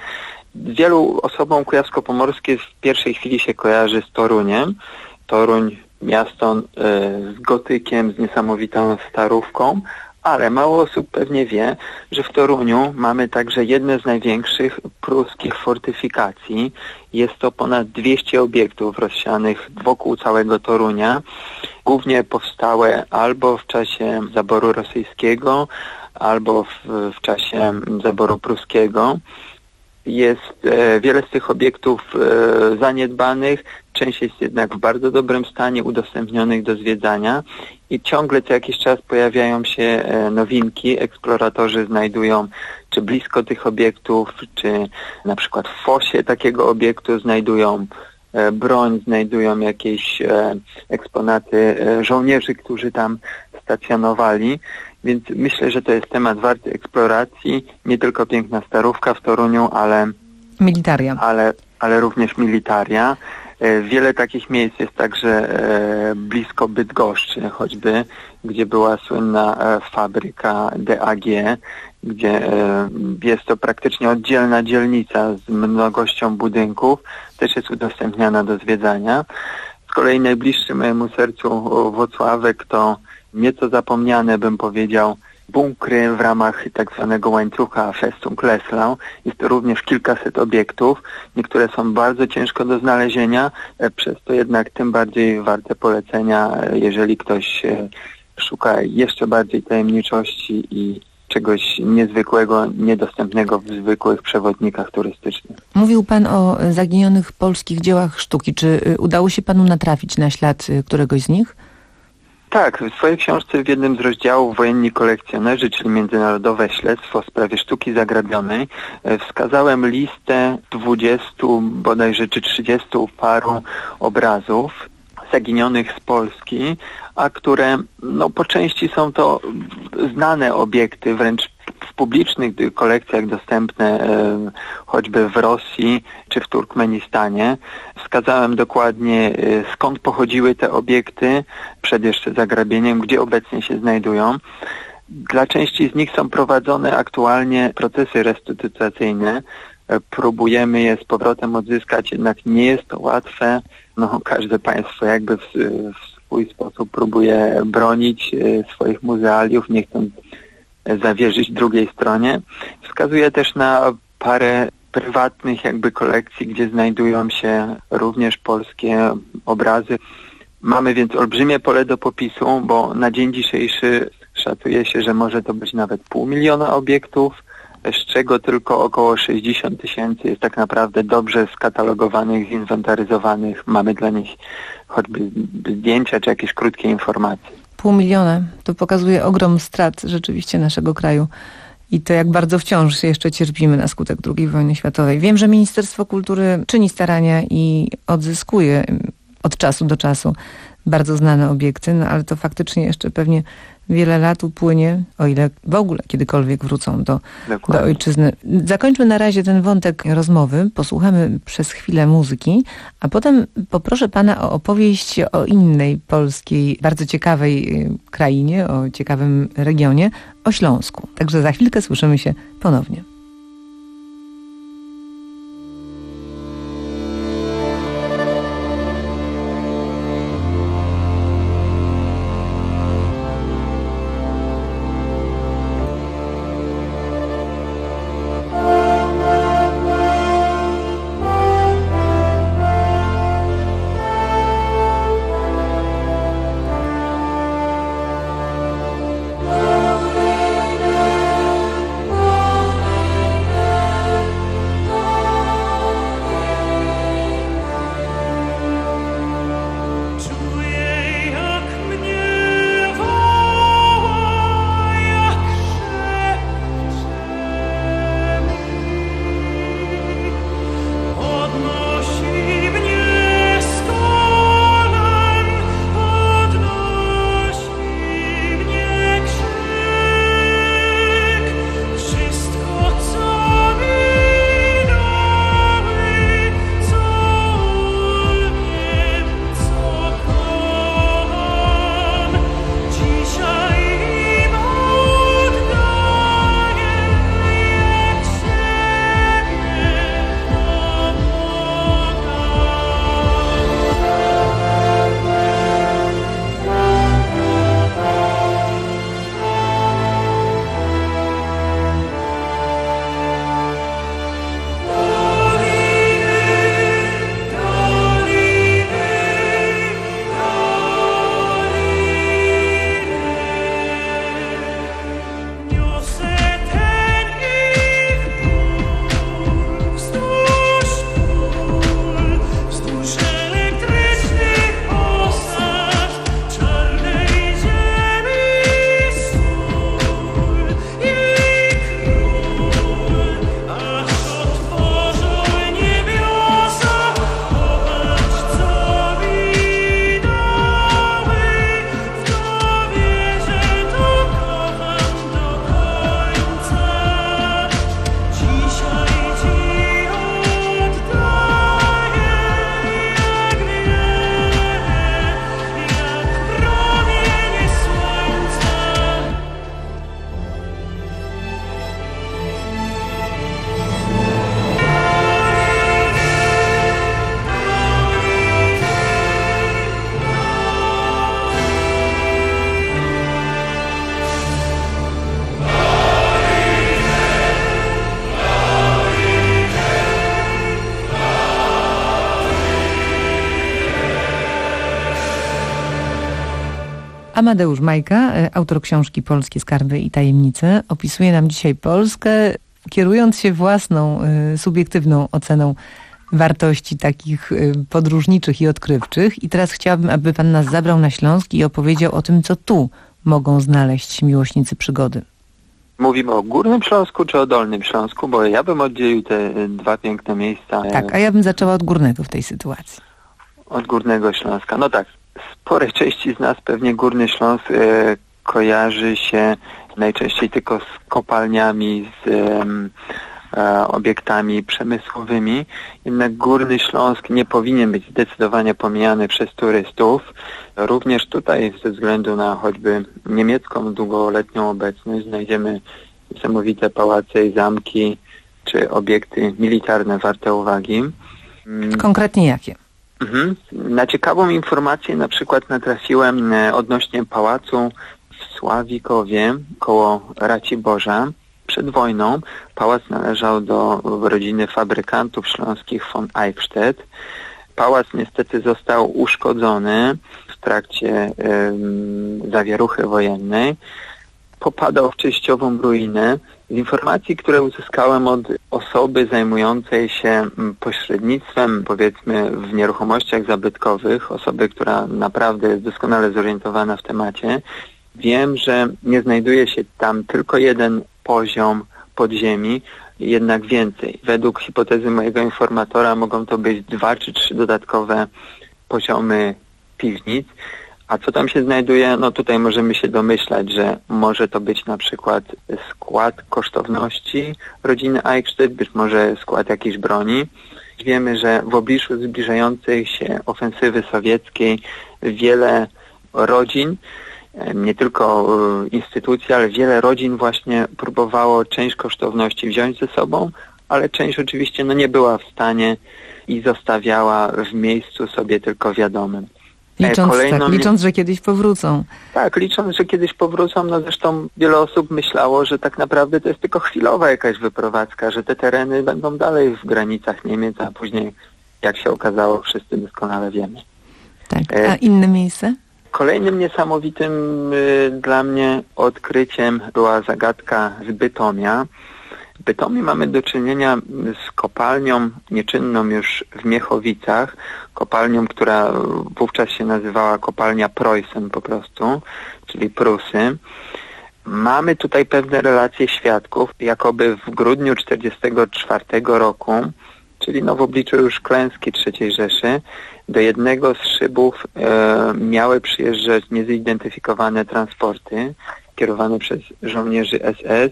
Wielu osobom Kujawsko-Pomorskie w pierwszej chwili się kojarzy z Toruniem. Toruń, miasto y, z gotykiem, z niesamowitą starówką, ale mało osób pewnie wie, że w Toruniu mamy także jedne z największych pruskich fortyfikacji. Jest to ponad dwieście obiektów rozsianych wokół całego Torunia, głównie powstałe albo w czasie zaboru rosyjskiego, albo w, w czasie zaboru pruskiego. Jest e, wiele z tych obiektów e, zaniedbanych, część jest jednak w bardzo dobrym stanie, udostępnionych do zwiedzania i ciągle co jakiś czas pojawiają się e, nowinki. Eksploratorzy znajdują czy blisko tych obiektów, czy na przykład w fosie takiego obiektu znajdują e, broń, znajdują jakieś e, eksponaty e, żołnierzy, którzy tam stacjonowali. Więc myślę, że to jest temat warty eksploracji. Nie tylko piękna starówka w Toruniu, ale militaria. Ale, ale również militaria. E, wiele takich miejsc jest także e, blisko Bydgoszczy, choćby, gdzie była słynna e, fabryka D A G, gdzie e, jest to praktycznie oddzielna dzielnica z mnogością budynków. Też jest udostępniana do zwiedzania. Z kolei najbliższy mojemu sercu Włocławek to nieco zapomniane, bym powiedział, bunkry w ramach tak zwanego łańcucha Festung Lesslau. Jest to również kilkaset obiektów. Niektóre są bardzo ciężko do znalezienia, przez to jednak tym bardziej warte polecenia, jeżeli ktoś szuka jeszcze bardziej tajemniczości i czegoś niezwykłego, niedostępnego w zwykłych przewodnikach turystycznych. Mówił pan o zaginionych polskich dziełach sztuki. Czy udało się panu natrafić na ślad któregoś z nich? Tak, w swojej książce w jednym z rozdziałów Wojenni kolekcjonerzy, czyli Międzynarodowe Śledztwo w sprawie sztuki zagrabionej, wskazałem listę dwudziestu bodajże czy trzydziestu paru obrazów zaginionych z Polski, a które no, po części są to znane obiekty, wręcz w publicznych kolekcjach dostępne e, choćby w Rosji czy w Turkmenistanie. Wskazałem dokładnie e, skąd pochodziły te obiekty przed jeszcze zagrabieniem, gdzie obecnie się znajdują. Dla części z nich są prowadzone aktualnie procesy restytucyjne. E, próbujemy je z powrotem odzyskać, jednak nie jest to łatwe. No, każde państwo jakby w, w swój sposób próbuje bronić e, swoich muzealiów, nie chcąc zawierzyć drugiej stronie. Wskazuje też na parę prywatnych jakby kolekcji, gdzie znajdują się również polskie obrazy. Mamy więc olbrzymie pole do popisu, bo na dzień dzisiejszy szacuje się, że może to być nawet pół miliona obiektów, z czego tylko około sześćdziesiąt tysięcy jest tak naprawdę dobrze skatalogowanych, zinwentaryzowanych. Mamy dla nich choćby zdjęcia czy jakieś krótkie informacje. Pół miliona. To pokazuje ogrom strat rzeczywiście naszego kraju i to jak bardzo wciąż jeszcze cierpimy na skutek drugiej wojny światowej. Wiem, że Ministerstwo Kultury czyni starania i odzyskuje od czasu do czasu bardzo znane obiekty, no ale to faktycznie jeszcze pewnie wiele lat upłynie, o ile w ogóle kiedykolwiek wrócą do, do ojczyzny. Zakończmy na razie ten wątek rozmowy, posłuchamy przez chwilę muzyki, a potem poproszę pana o opowieść o innej polskiej, bardzo ciekawej krainie, o ciekawym regionie, o Śląsku. Także za chwilkę słyszymy się ponownie. Amadeusz Majka, autor książki Polskie skarby i tajemnice, opisuje nam dzisiaj Polskę, kierując się własną, y, subiektywną oceną wartości takich y, podróżniczych i odkrywczych. I teraz chciałabym, aby pan nas zabrał na Śląsk i opowiedział o tym, co tu mogą znaleźć miłośnicy przygody. Mówimy o Górnym Śląsku czy o Dolnym Śląsku, bo ja bym oddzielił te dwa piękne miejsca. Tak, a ja bym zaczęła od Górnego w tej sytuacji. Od Górnego Śląska. No tak, sporej części z nas pewnie Górny Śląsk e, kojarzy się najczęściej tylko z kopalniami, z e, obiektami przemysłowymi. Jednak Górny Śląsk nie powinien być zdecydowanie pomijany przez turystów. Również tutaj ze względu na choćby niemiecką długoletnią obecność znajdziemy niesamowite pałace i zamki, czy obiekty militarne warte uwagi. Konkretnie jakie? Mhm. Na ciekawą informację na przykład natrafiłem odnośnie pałacu w Sławikowie koło Raciborza. Przed wojną pałac należał do rodziny fabrykantów śląskich von Eichstätt. Pałac niestety został uszkodzony w trakcie ym, zawieruchy wojennej. Popadał w częściową ruinę. Z informacji, które uzyskałem od osoby zajmującej się pośrednictwem, powiedzmy, w nieruchomościach zabytkowych, osoby, która naprawdę jest doskonale zorientowana w temacie, wiem, że nie znajduje się tam tylko jeden poziom podziemi, jednak więcej. Według hipotezy mojego informatora mogą to być dwa czy trzy dodatkowe poziomy piwnic. A co tam się znajduje? No tutaj możemy się domyślać, że może to być na przykład skład kosztowności rodziny Eichstätt, być może skład jakiejś broni. Wiemy, że w obliczu zbliżającej się ofensywy sowieckiej wiele rodzin, nie tylko instytucji, ale wiele rodzin właśnie próbowało część kosztowności wziąć ze sobą, ale część oczywiście no nie była w stanie i zostawiała w miejscu sobie tylko wiadomym. Licząc, Kolejną... tak, licząc, że kiedyś powrócą. Tak, licząc, że kiedyś powrócą, no zresztą wiele osób myślało, że tak naprawdę to jest tylko chwilowa jakaś wyprowadzka, że te tereny będą dalej w granicach Niemiec, a później, jak się okazało, wszyscy doskonale wiemy. Tak, a inne miejsce? Kolejnym niesamowitym y, dla mnie odkryciem była zagadka z Bytomia. W Bytomiu mamy do czynienia z kopalnią nieczynną już w Miechowicach, kopalnią, która wówczas się nazywała kopalnia Preußen po prostu, czyli Prusy. Mamy tutaj pewne relacje świadków, jakoby w grudniu tysiąc dziewięćset czterdziestego czwartego roku, czyli no w obliczu już klęski trzeciej Rzeszy, do jednego z szybów e, miały przyjeżdżać niezidentyfikowane transporty kierowane przez żołnierzy S S,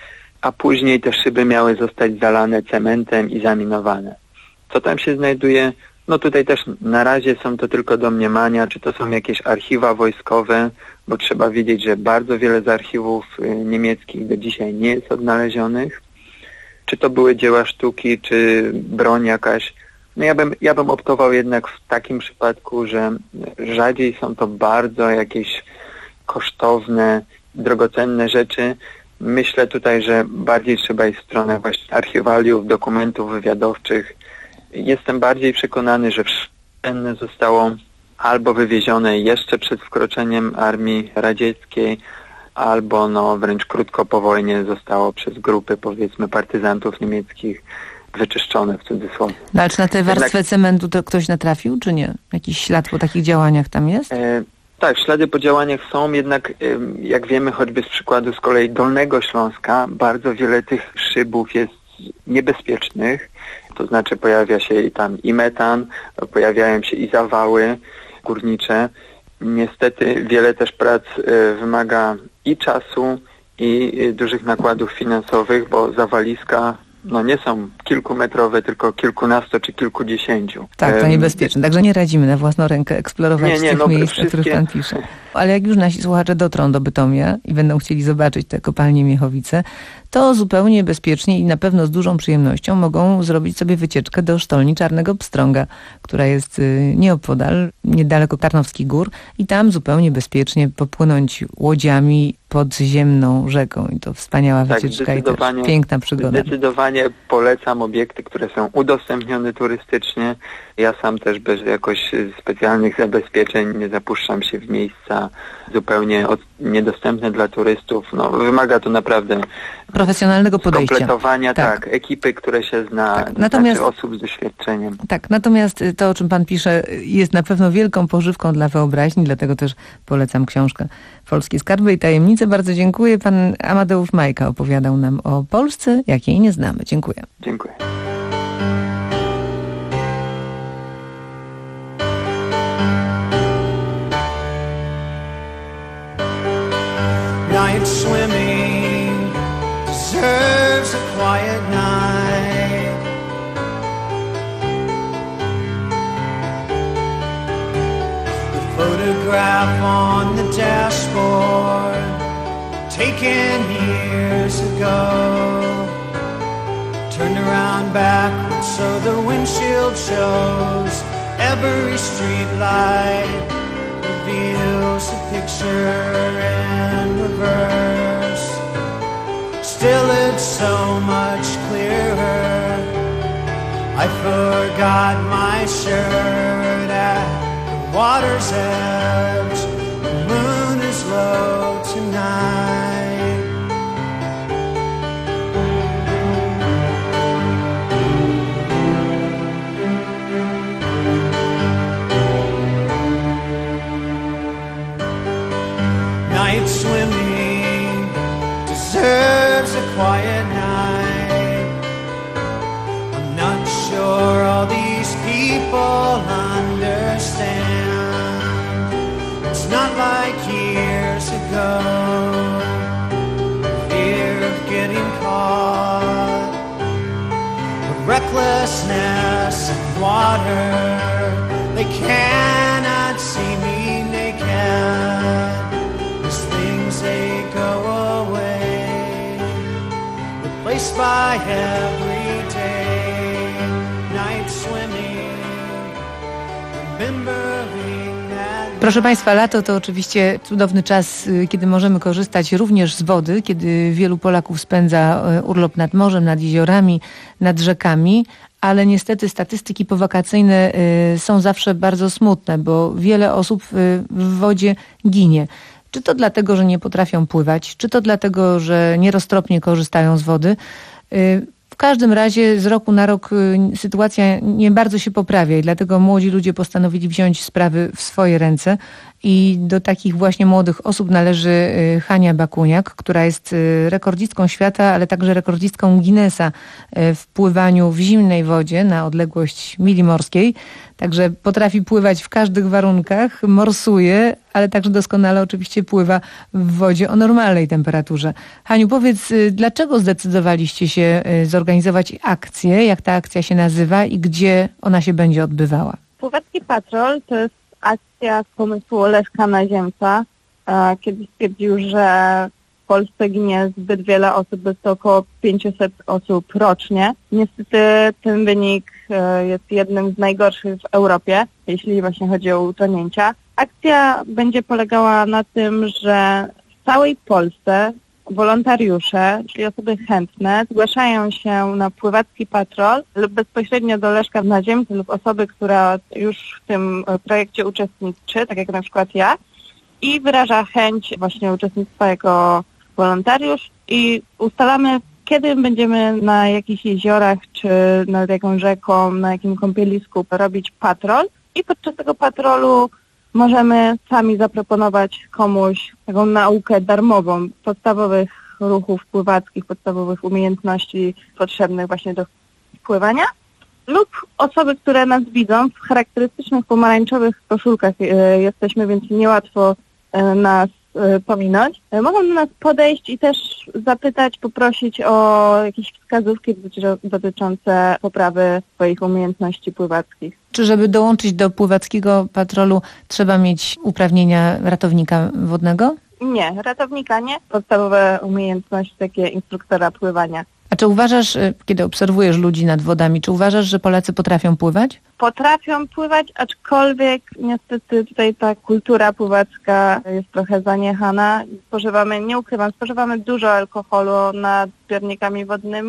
a później te szyby miały zostać zalane cementem i zaminowane. Co tam się znajduje? No tutaj też na razie są to tylko domniemania, czy to są jakieś archiwa wojskowe, bo trzeba wiedzieć, że bardzo wiele z archiwów y, niemieckich do dzisiaj nie jest odnalezionych. Czy to były dzieła sztuki, czy broń jakaś. No ja bym, ja bym optował jednak w takim przypadku, że rzadziej są to bardzo jakieś kosztowne, drogocenne rzeczy. Myślę tutaj, że bardziej trzeba iść w stronę właśnie archiwaliów, dokumentów wywiadowczych. Jestem bardziej przekonany, że wszystko zostało albo wywiezione jeszcze przed wkroczeniem armii radzieckiej, albo no wręcz krótko po wojnie zostało przez grupy, powiedzmy, partyzantów niemieckich wyczyszczone w cudzysłowie. No, ale czy na tę warstwę Jednak... cementu to ktoś natrafił, czy nie? Jakiś ślad po takich działaniach tam jest? E, tak, ślady po działaniach są, jednak e, jak wiemy choćby z przykładu z kolei Dolnego Śląska, bardzo wiele tych szybów jest niebezpiecznych, to znaczy pojawia się i tam i metan, pojawiają się i zawały górnicze. Niestety wiele też prac e, wymaga i czasu, i e, dużych nakładów finansowych, bo zawaliska no nie są kilkumetrowe, tylko kilkunasto czy kilkudziesięciu. Tak, to niebezpieczne. Także nie radzimy na własną rękę eksplorować nie, nie, tych no, miejsc, wszystkie... o których pan pisze. Ale jak już nasi słuchacze dotrą do Bytomia i będą chcieli zobaczyć te kopalnie Miechowice, to zupełnie bezpiecznie i na pewno z dużą przyjemnością mogą zrobić sobie wycieczkę do sztolni Czarnego Pstrąga, która jest nieopodal, niedaleko Tarnowskich Gór i tam zupełnie bezpiecznie popłynąć łodziami podziemną rzeką. I to wspaniała tak, wycieczka i też piękna przygoda. Zdecydowanie polecam polecam obiekty, które są udostępnione turystycznie. Ja sam też bez jakoś specjalnych zabezpieczeń nie zapuszczam się w miejsca zupełnie od, niedostępne dla turystów. No, wymaga to naprawdę profesjonalnego podejścia. Kompletowania, tak. tak, ekipy, które się zna, tak. Natomiast, znaczy osób z doświadczeniem. Tak, natomiast to, o czym pan pisze, jest na pewno wielką pożywką dla wyobraźni, dlatego też polecam książkę Polskie Skarby i Tajemnice. Bardzo dziękuję. Pan Amadeusz Majka opowiadał nam o Polsce, jakiej nie znamy. Dziękuję. Dziękuję. Night swimming deserves a quiet night. The photograph on the dashboard, taken years ago, turned around backwards so the windshield shows every street light reveals a picture in reverse. Still it's so much clearer. I forgot my shirt at the water's edge. The moon is low tonight. Night swimming deserves a quiet night. I'm not sure all these people understand. It's not like years ago. Fear of getting caught, the recklessness of water. They cannot see me naked. They go away, replaced by everyday night swimming, remembering that. Proszę Państwa, lato to oczywiście cudowny czas, kiedy możemy korzystać również z wody, kiedy wielu Polaków spędza urlop nad morzem, nad jeziorami, nad rzekami, ale niestety statystyki powakacyjne są zawsze bardzo smutne, bo wiele osób w wodzie ginie. Czy to dlatego, że nie potrafią pływać, czy to dlatego, że nieroztropnie korzystają z wody. W każdym razie z roku na rok sytuacja nie bardzo się poprawia i dlatego młodzi ludzie postanowili wziąć sprawy w swoje ręce i do takich właśnie młodych osób należy Hania Bakuniak, która jest rekordzistką świata, ale także rekordzistką Guinnessa w pływaniu w zimnej wodzie na odległość mili morskiej. Także potrafi pływać w każdych warunkach, morsuje, ale także doskonale oczywiście pływa w wodzie o normalnej temperaturze. Haniu, powiedz, dlaczego zdecydowaliście się zorganizować akcję, jak ta akcja się nazywa i gdzie ona się będzie odbywała? Pływacki Patrol to jest akcja z pomysłu Leszka Naziemca, kiedy stwierdził, że w Polsce ginie zbyt wiele osób, jest to około pięćset osób rocznie. Niestety ten wynik jest jednym z najgorszych w Europie, jeśli właśnie chodzi o utonięcia. Akcja będzie polegała na tym, że w całej Polsce wolontariusze, czyli osoby chętne, zgłaszają się na Pływacki Patrol lub bezpośrednio do Leszka Naziemcy lub osoby, która już w tym projekcie uczestniczy, tak jak na przykład ja, i wyraża chęć właśnie uczestnictwa jako wolontariusz i ustalamy, kiedy będziemy na jakichś jeziorach, czy nad jakąś rzeką, na jakim kąpielisku robić patrol i podczas tego patrolu możemy sami zaproponować komuś taką naukę darmową podstawowych ruchów pływackich, podstawowych umiejętności potrzebnych właśnie do pływania lub osoby, które nas widzą w charakterystycznych pomarańczowych koszulkach e, jesteśmy, więc niełatwo e, nas e, pominąć. E, mogą do nas podejść i też zapytać, poprosić o jakieś wskazówki dotyczące poprawy swoich umiejętności pływackich. Czy żeby dołączyć do Pływackiego Patrolu trzeba mieć uprawnienia ratownika wodnego? Nie, ratownika nie. Podstawowe umiejętności takie instruktora pływania. A czy uważasz, kiedy obserwujesz ludzi nad wodami, czy uważasz, że Polacy potrafią pływać? Potrafią pływać, aczkolwiek niestety tutaj ta kultura pływacka jest trochę zaniechana. Spożywamy, nie ukrywam, spożywamy dużo alkoholu nad zbiornikami wodnymi,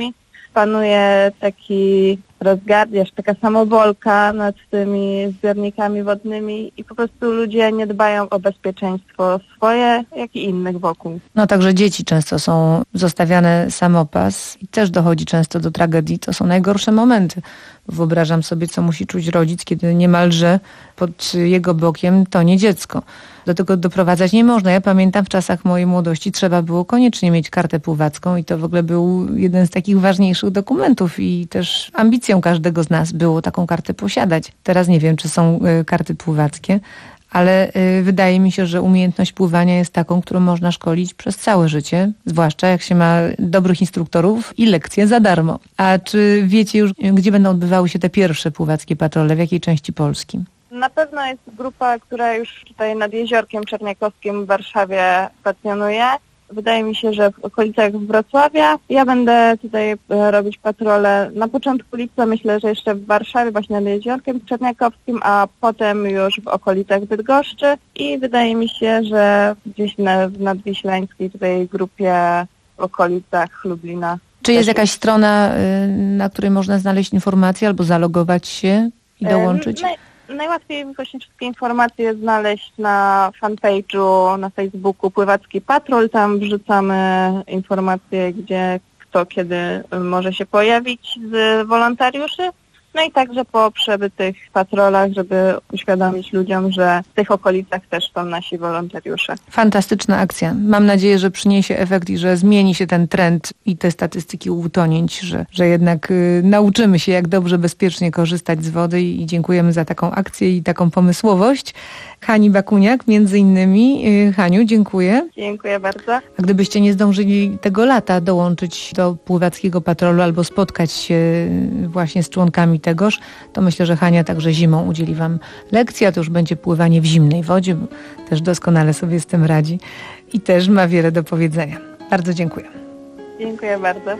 panuje taki rozgardiasz, taka samowolka nad tymi zbiornikami wodnymi i po prostu ludzie nie dbają o bezpieczeństwo swoje, jak i innych wokół. No także dzieci często są zostawiane samopas i też dochodzi często do tragedii. To są najgorsze momenty. Wyobrażam sobie, co musi czuć rodzic, kiedy niemalże pod jego bokiem tonie dziecko. Do tego doprowadzać nie można. Ja pamiętam, w czasach mojej młodości trzeba było koniecznie mieć kartę pływacką i to w ogóle był jeden z takich ważniejszych dokumentów i też ambicją każdego z nas było taką kartę posiadać. Teraz nie wiem, czy są y, karty pływackie, ale y, wydaje mi się, że umiejętność pływania jest taką, którą można szkolić przez całe życie, zwłaszcza jak się ma dobrych instruktorów i lekcje za darmo. A czy wiecie już, gdzie będą odbywały się te pierwsze pływackie patrole, w jakiej części Polski? Na pewno jest grupa, która już tutaj nad Jeziorkiem Czerniakowskim w Warszawie stacjonuje. Wydaje mi się, że w okolicach Wrocławia. Ja będę tutaj e, robić patrole na początku lipca, myślę, że jeszcze w Warszawie, właśnie nad Jeziorkiem Czerniakowskim, a potem już w okolicach Bydgoszczy i wydaje mi się, że gdzieś na, w nadwiślańskiej tutaj grupie w okolicach Lublina. Czy jest jakaś strona, y, na której można znaleźć informacje albo zalogować się i dołączyć? E, Najłatwiej właśnie wszystkie informacje znaleźć na fanpage'u, na Facebooku Pływacki Patrol. Tam wrzucamy informacje, gdzie kto kiedy może się pojawić z wolontariuszy. No i także po przebytych patrolach, żeby uświadomić ludziom, że w tych okolicach też są nasi wolontariusze. Fantastyczna akcja. Mam nadzieję, że przyniesie efekt i że zmieni się ten trend i te statystyki utonięć, że, że jednak y, nauczymy się, jak dobrze, bezpiecznie korzystać z wody i dziękujemy za taką akcję i taką pomysłowość. Hani Bakuniak między innymi. Y, Haniu, dziękuję. Dziękuję bardzo. A gdybyście nie zdążyli tego lata dołączyć do pływackiego patrolu albo spotkać się właśnie z członkami tegoż, to myślę, że Hania także zimą udzieli wam lekcji, a to już będzie pływanie w zimnej wodzie, bo też doskonale sobie z tym radzi i też ma wiele do powiedzenia. Bardzo dziękuję. Dziękuję bardzo.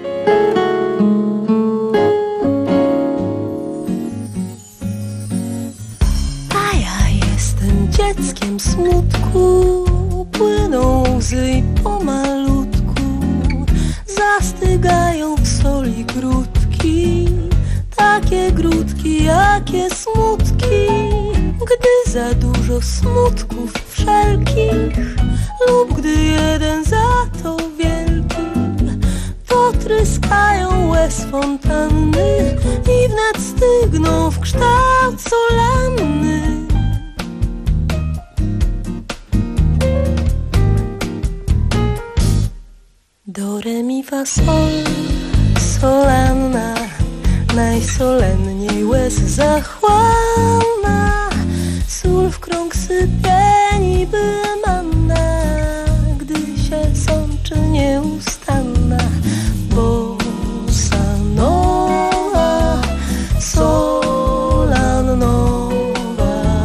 A ja jestem dzieckiem smutku, płyną łzy i pomalutku zastygają w soli grudki. Takie grudki, jakie smutki, gdy za dużo smutków wszelkich lub gdy jeden za to wielki, potryskają łez fontanny i wnet stygną w kształt solenny. Do re mi fa sol, solenna, najsolenniej łez zachłanna, sól w krąg sypie niby manna, gdy się sączy nieustanna. Bossa nova, solan nowa,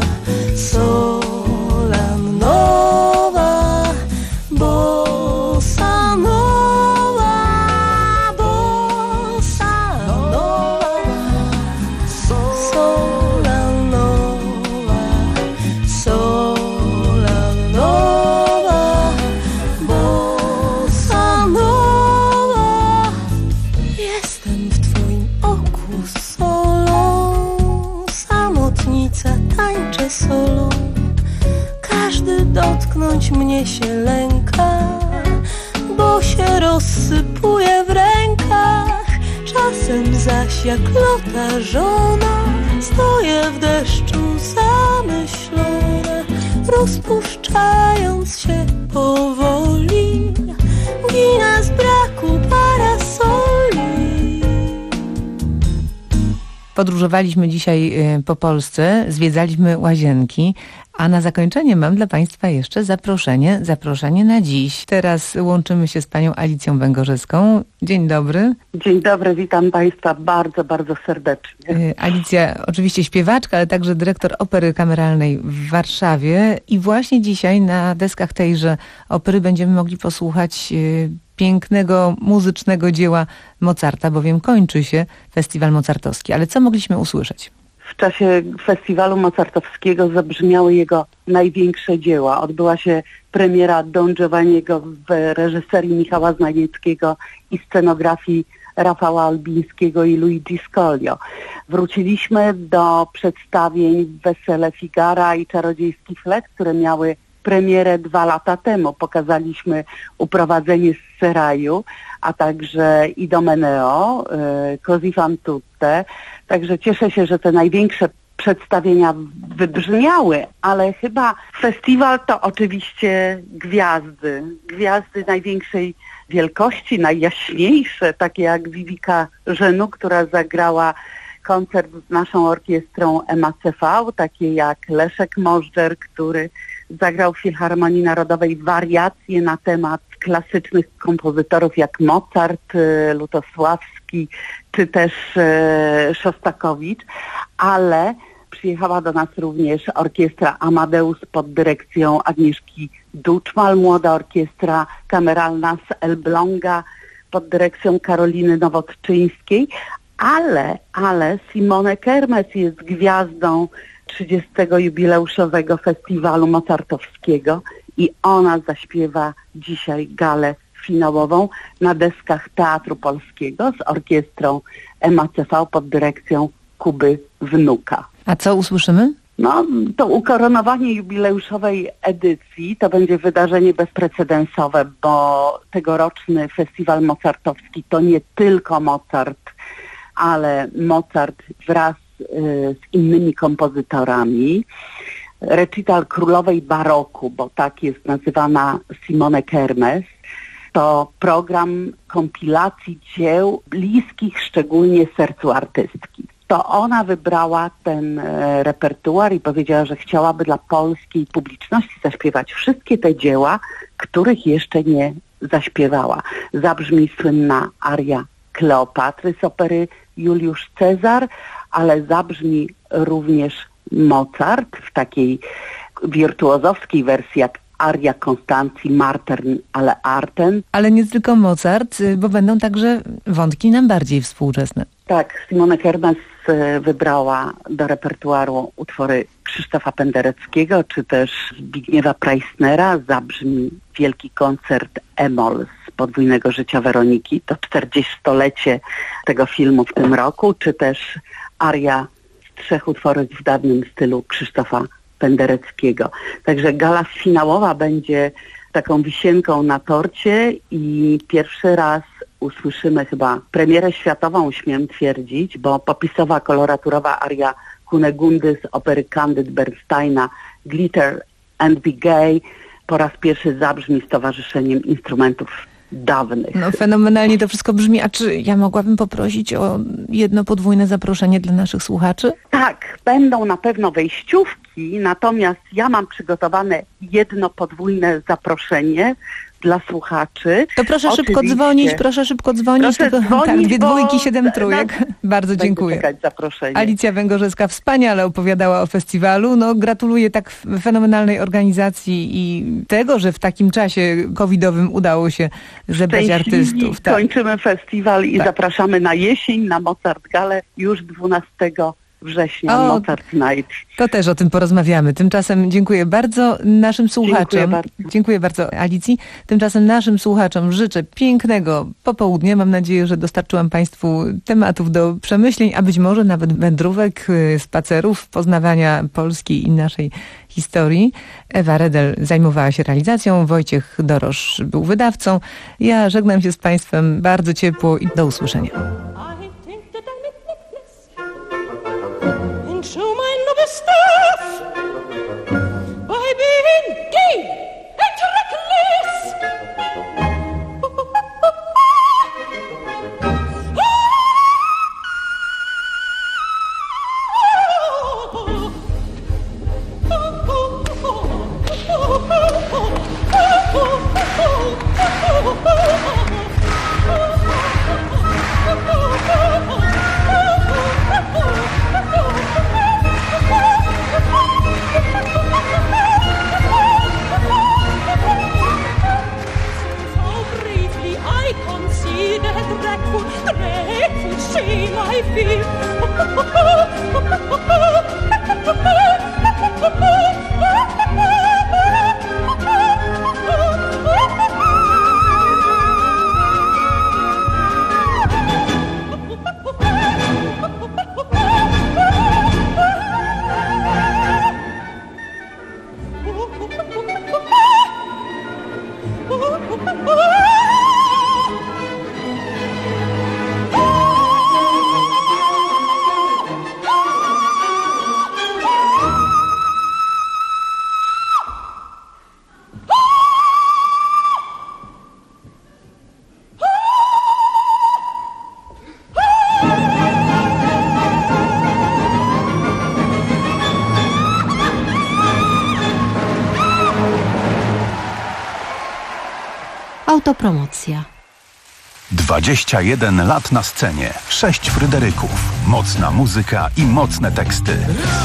solan nowa, bossa nowa, bossa nowa. Sola nowa, sola nowa, bossa nowa. Jestem w twoim oku solą, samotnica tańczę solą. Każdy dotknąć mnie się lęka, bo się rozsypuje w rękach. Czasem zaś jak lota żona, stoję w deszczu zamyślona, rozpuszczając się powoli, ginę z braku parasoli. Podróżowaliśmy dzisiaj po Polsce, zwiedzaliśmy łazienki, a na zakończenie mam dla Państwa jeszcze zaproszenie, zaproszenie na dziś. Teraz łączymy się z panią Alicją Węgorzewską. Dzień dobry. Dzień dobry, witam Państwa bardzo, bardzo serdecznie. Alicja, oczywiście śpiewaczka, ale także dyrektor Opery Kameralnej w Warszawie i właśnie dzisiaj na deskach tejże opery będziemy mogli posłuchać pięknego muzycznego dzieła Mozarta, bowiem kończy się festiwal mozartowski. Ale co mogliśmy usłyszeć? W czasie festiwalu mozartowskiego zabrzmiały jego największe dzieła. Odbyła się premiera Don Giovanniego w reżyserii Michała Znanieckiego i scenografii Rafała Albińskiego i Luigi Scoglio. Wróciliśmy do przedstawień Wesele Figara i Czarodziejski Flet, które miały premierę dwa lata temu. Pokazaliśmy Uprowadzenie z Seraju, a także Idomeneo, y, Così fan tutte. Także cieszę się, że te największe przedstawienia wybrzmiały, ale chyba festiwal to oczywiście gwiazdy. Gwiazdy największej wielkości, najjaśniejsze, takie jak Vivica Żenu, która zagrała koncert z naszą orkiestrą M A C V, takie jak Leszek Możdżer, który zagrał w Filharmonii Narodowej wariacje na temat klasycznych kompozytorów jak Mozart, Lutosławski czy też e, Szostakowicz, ale przyjechała do nas również orkiestra Amadeus pod dyrekcją Agnieszki Duczmal, młoda orkiestra kameralna z Elbląga pod dyrekcją Karoliny Nowotczyńskiej, ale, ale Simone Kermes jest gwiazdą trzydziestego jubileuszowego festiwalu mozartowskiego i ona zaśpiewa dzisiaj galę finałową na deskach Teatru Polskiego z orkiestrą M A C V pod dyrekcją Kuby Wnuka. A co usłyszymy? No, to ukoronowanie jubileuszowej edycji to będzie wydarzenie bezprecedensowe, bo tegoroczny festiwal mozartowski to nie tylko Mozart, ale Mozart wraz y, z innymi kompozytorami. Recital Królowej Baroku, bo tak jest nazywana Simone Kermes, to program kompilacji dzieł bliskich szczególnie sercu artystki. To ona wybrała ten e, repertuar i powiedziała, że chciałaby dla polskiej publiczności zaśpiewać wszystkie te dzieła, których jeszcze nie zaśpiewała. Zabrzmi słynna aria Kleopatry z opery Juliusz Cezar, ale zabrzmi również Mozart w takiej wirtuozowskiej wersji jak aria Konstancji Martern ale Arten. Ale nie tylko Mozart, bo będą także wątki nam bardziej współczesne. Tak, Simone Kermes wybrała do repertuaru utwory Krzysztofa Pendereckiego, czy też Zbigniewa Preissnera. Zabrzmi wielki koncert E-moll z Podwójnego życia Weroniki. To czterdziestolecie tego filmu w tym roku, czy też aria z trzech utworów w dawnym stylu Krzysztofa Pendereckiego. Także gala finałowa będzie taką wisienką na torcie i pierwszy raz usłyszymy chyba premierę światową, śmiem twierdzić, bo popisowa, koloraturowa aria Kunegundy z opery Candid Bernsteina Glitter and Be Gay po raz pierwszy zabrzmi z Towarzyszeniem Instrumentów Dawnych. No fenomenalnie to wszystko brzmi. A czy ja mogłabym poprosić o jedno podwójne zaproszenie dla naszych słuchaczy? Tak, będą na pewno wejściówki, natomiast ja mam przygotowane jedno podwójne zaproszenie dla słuchaczy. To proszę Oczywiście. szybko dzwonić, proszę szybko dzwonić. Proszę tylko, dzwonić, tak, dwie bo dwójki, siedem trójek. na- Bardzo Będę dziękuję. czekać zaproszenie. Alicja Węgorzewska wspaniale opowiadała o festiwalu. No, gratuluję tak fenomenalnej organizacji i tego, że w takim czasie covidowym udało się zebrać Szczęśliwi artystów. Tak. Kończymy festiwal i Tak. zapraszamy na jesień na Mozart Galę już dwunastego września. O, Mozart Night. To też o tym porozmawiamy. Tymczasem dziękuję bardzo naszym słuchaczom. Dziękuję bardzo. Dziękuję bardzo, Alicji. Tymczasem naszym słuchaczom życzę pięknego popołudnia. Mam nadzieję, że dostarczyłam Państwu tematów do przemyśleń, a być może nawet wędrówek, y, spacerów, poznawania polskiej i naszej historii. Ewa Redel zajmowała się realizacją, Wojciech Dorosz był wydawcą. Ja żegnam się z Państwem bardzo ciepło i do usłyszenia. Show my noble stuff by being gay and reckless. Oh, Autopromocja. dwadzieścia jeden lat na scenie, sześć Fryderyków, mocna muzyka i mocne teksty.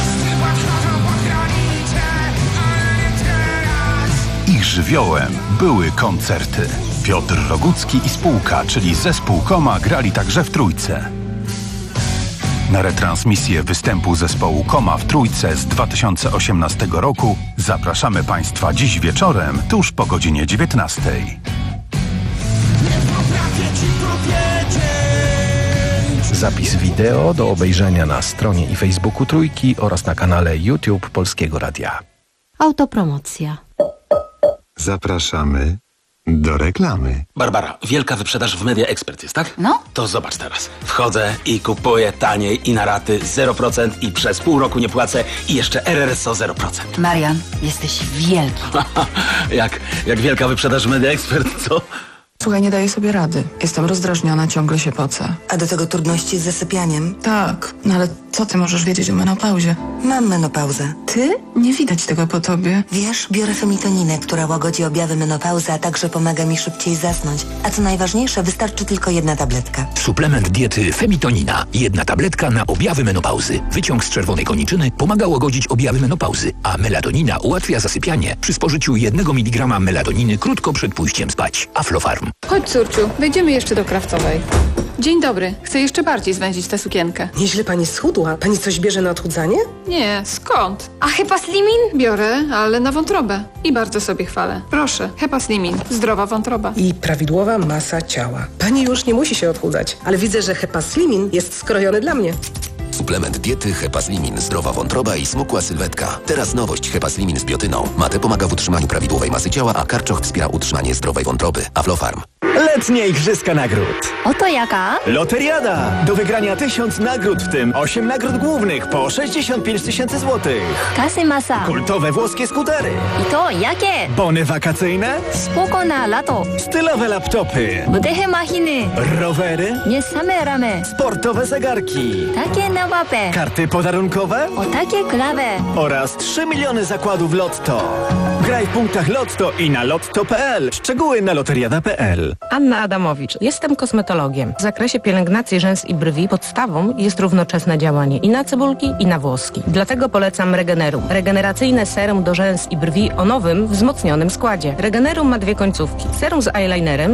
Ich żywiołem były koncerty. Piotr Rogucki i spółka, czyli zespół Koma, grali także w Trójce. Na retransmisję występu zespołu Koma w Trójce z dwa tysiące osiemnastego roku zapraszamy Państwa dziś wieczorem, tuż po godzinie dziewiętnastej. Zapis wideo do obejrzenia na stronie i Facebooku Trójki oraz na kanale YouTube Polskiego Radia. Autopromocja. Zapraszamy do reklamy. Barbara, wielka wyprzedaż w Media Expert jest, tak? No. To zobacz teraz. Wchodzę i kupuję taniej i na raty zero procent i przez pół roku nie płacę i jeszcze R R S O zero procent. Marian, jesteś wielki. jak, jak wielka wyprzedaż w Media Expert, co? Słuchaj, nie daję sobie rady. Jestem rozdrażniona, ciągle się pocę. A do tego trudności z zasypianiem? Tak, no ale co ty możesz wiedzieć o menopauzie? Mam menopauzę. Ty? Nie widać tego po tobie. Wiesz, biorę femitoninę, która łagodzi objawy menopauzy, a także pomaga mi szybciej zasnąć. A co najważniejsze, wystarczy tylko jedna tabletka. Suplement diety Femitonina. Jedna tabletka na objawy menopauzy. Wyciąg z czerwonej koniczyny pomaga łagodzić objawy menopauzy, a melatonina ułatwia zasypianie przy spożyciu jednego miligrama melatoniny krótko przed pójściem spać. Aflofarm. Chodź, córciu, wejdziemy jeszcze do Krawcowej. Dzień dobry, chcę jeszcze bardziej zwędzić tę sukienkę. Nieźle pani schudła. Pani coś bierze na odchudzanie? Nie, skąd? A Hepaslimin? Biorę, ale na wątrobę. I bardzo sobie chwalę. Proszę, Hepaslimin, zdrowa wątroba. I prawidłowa masa ciała. Pani już nie musi się odchudzać, ale widzę, że Hepaslimin jest skrojony dla mnie. Suplement diety Hepaslimin, zdrowa wątroba i smukła sylwetka. Teraz nowość Hepaslimin z biotyną. Mate pomaga w utrzymaniu prawidłowej masy ciała, a karczoch wspiera utrzymanie zdrowej wątroby. Aflofarm. Letnie Igrzyska Nagród. Oto jaka? Loteriada. Do wygrania tysiąc nagród, w tym osiem nagród głównych po sześćdziesiąt pięć tysięcy złotych. Kasy masa. Kultowe włoskie skutery. I to jakie? Bony wakacyjne. Spoko na lato. Stylowe laptopy. Budychy machiny. Rowery. Nie same ramy. Sportowe zegarki. Takie na łapę. Karty podarunkowe. O takie klawę. Oraz trzy miliony zakładów Lotto. Graj w punktach Lotto i na lotto kropka p l. Szczegóły na loteriada kropka p l. Anna Adamowicz. Jestem kosmetologiem. W zakresie pielęgnacji rzęs i brwi podstawą jest równoczesne działanie i na cebulki, i na włoski. Dlatego polecam Regenerum. Regeneracyjne serum do rzęs i brwi o nowym, wzmocnionym składzie. Regenerum ma dwie końcówki. Serum z eyelinerem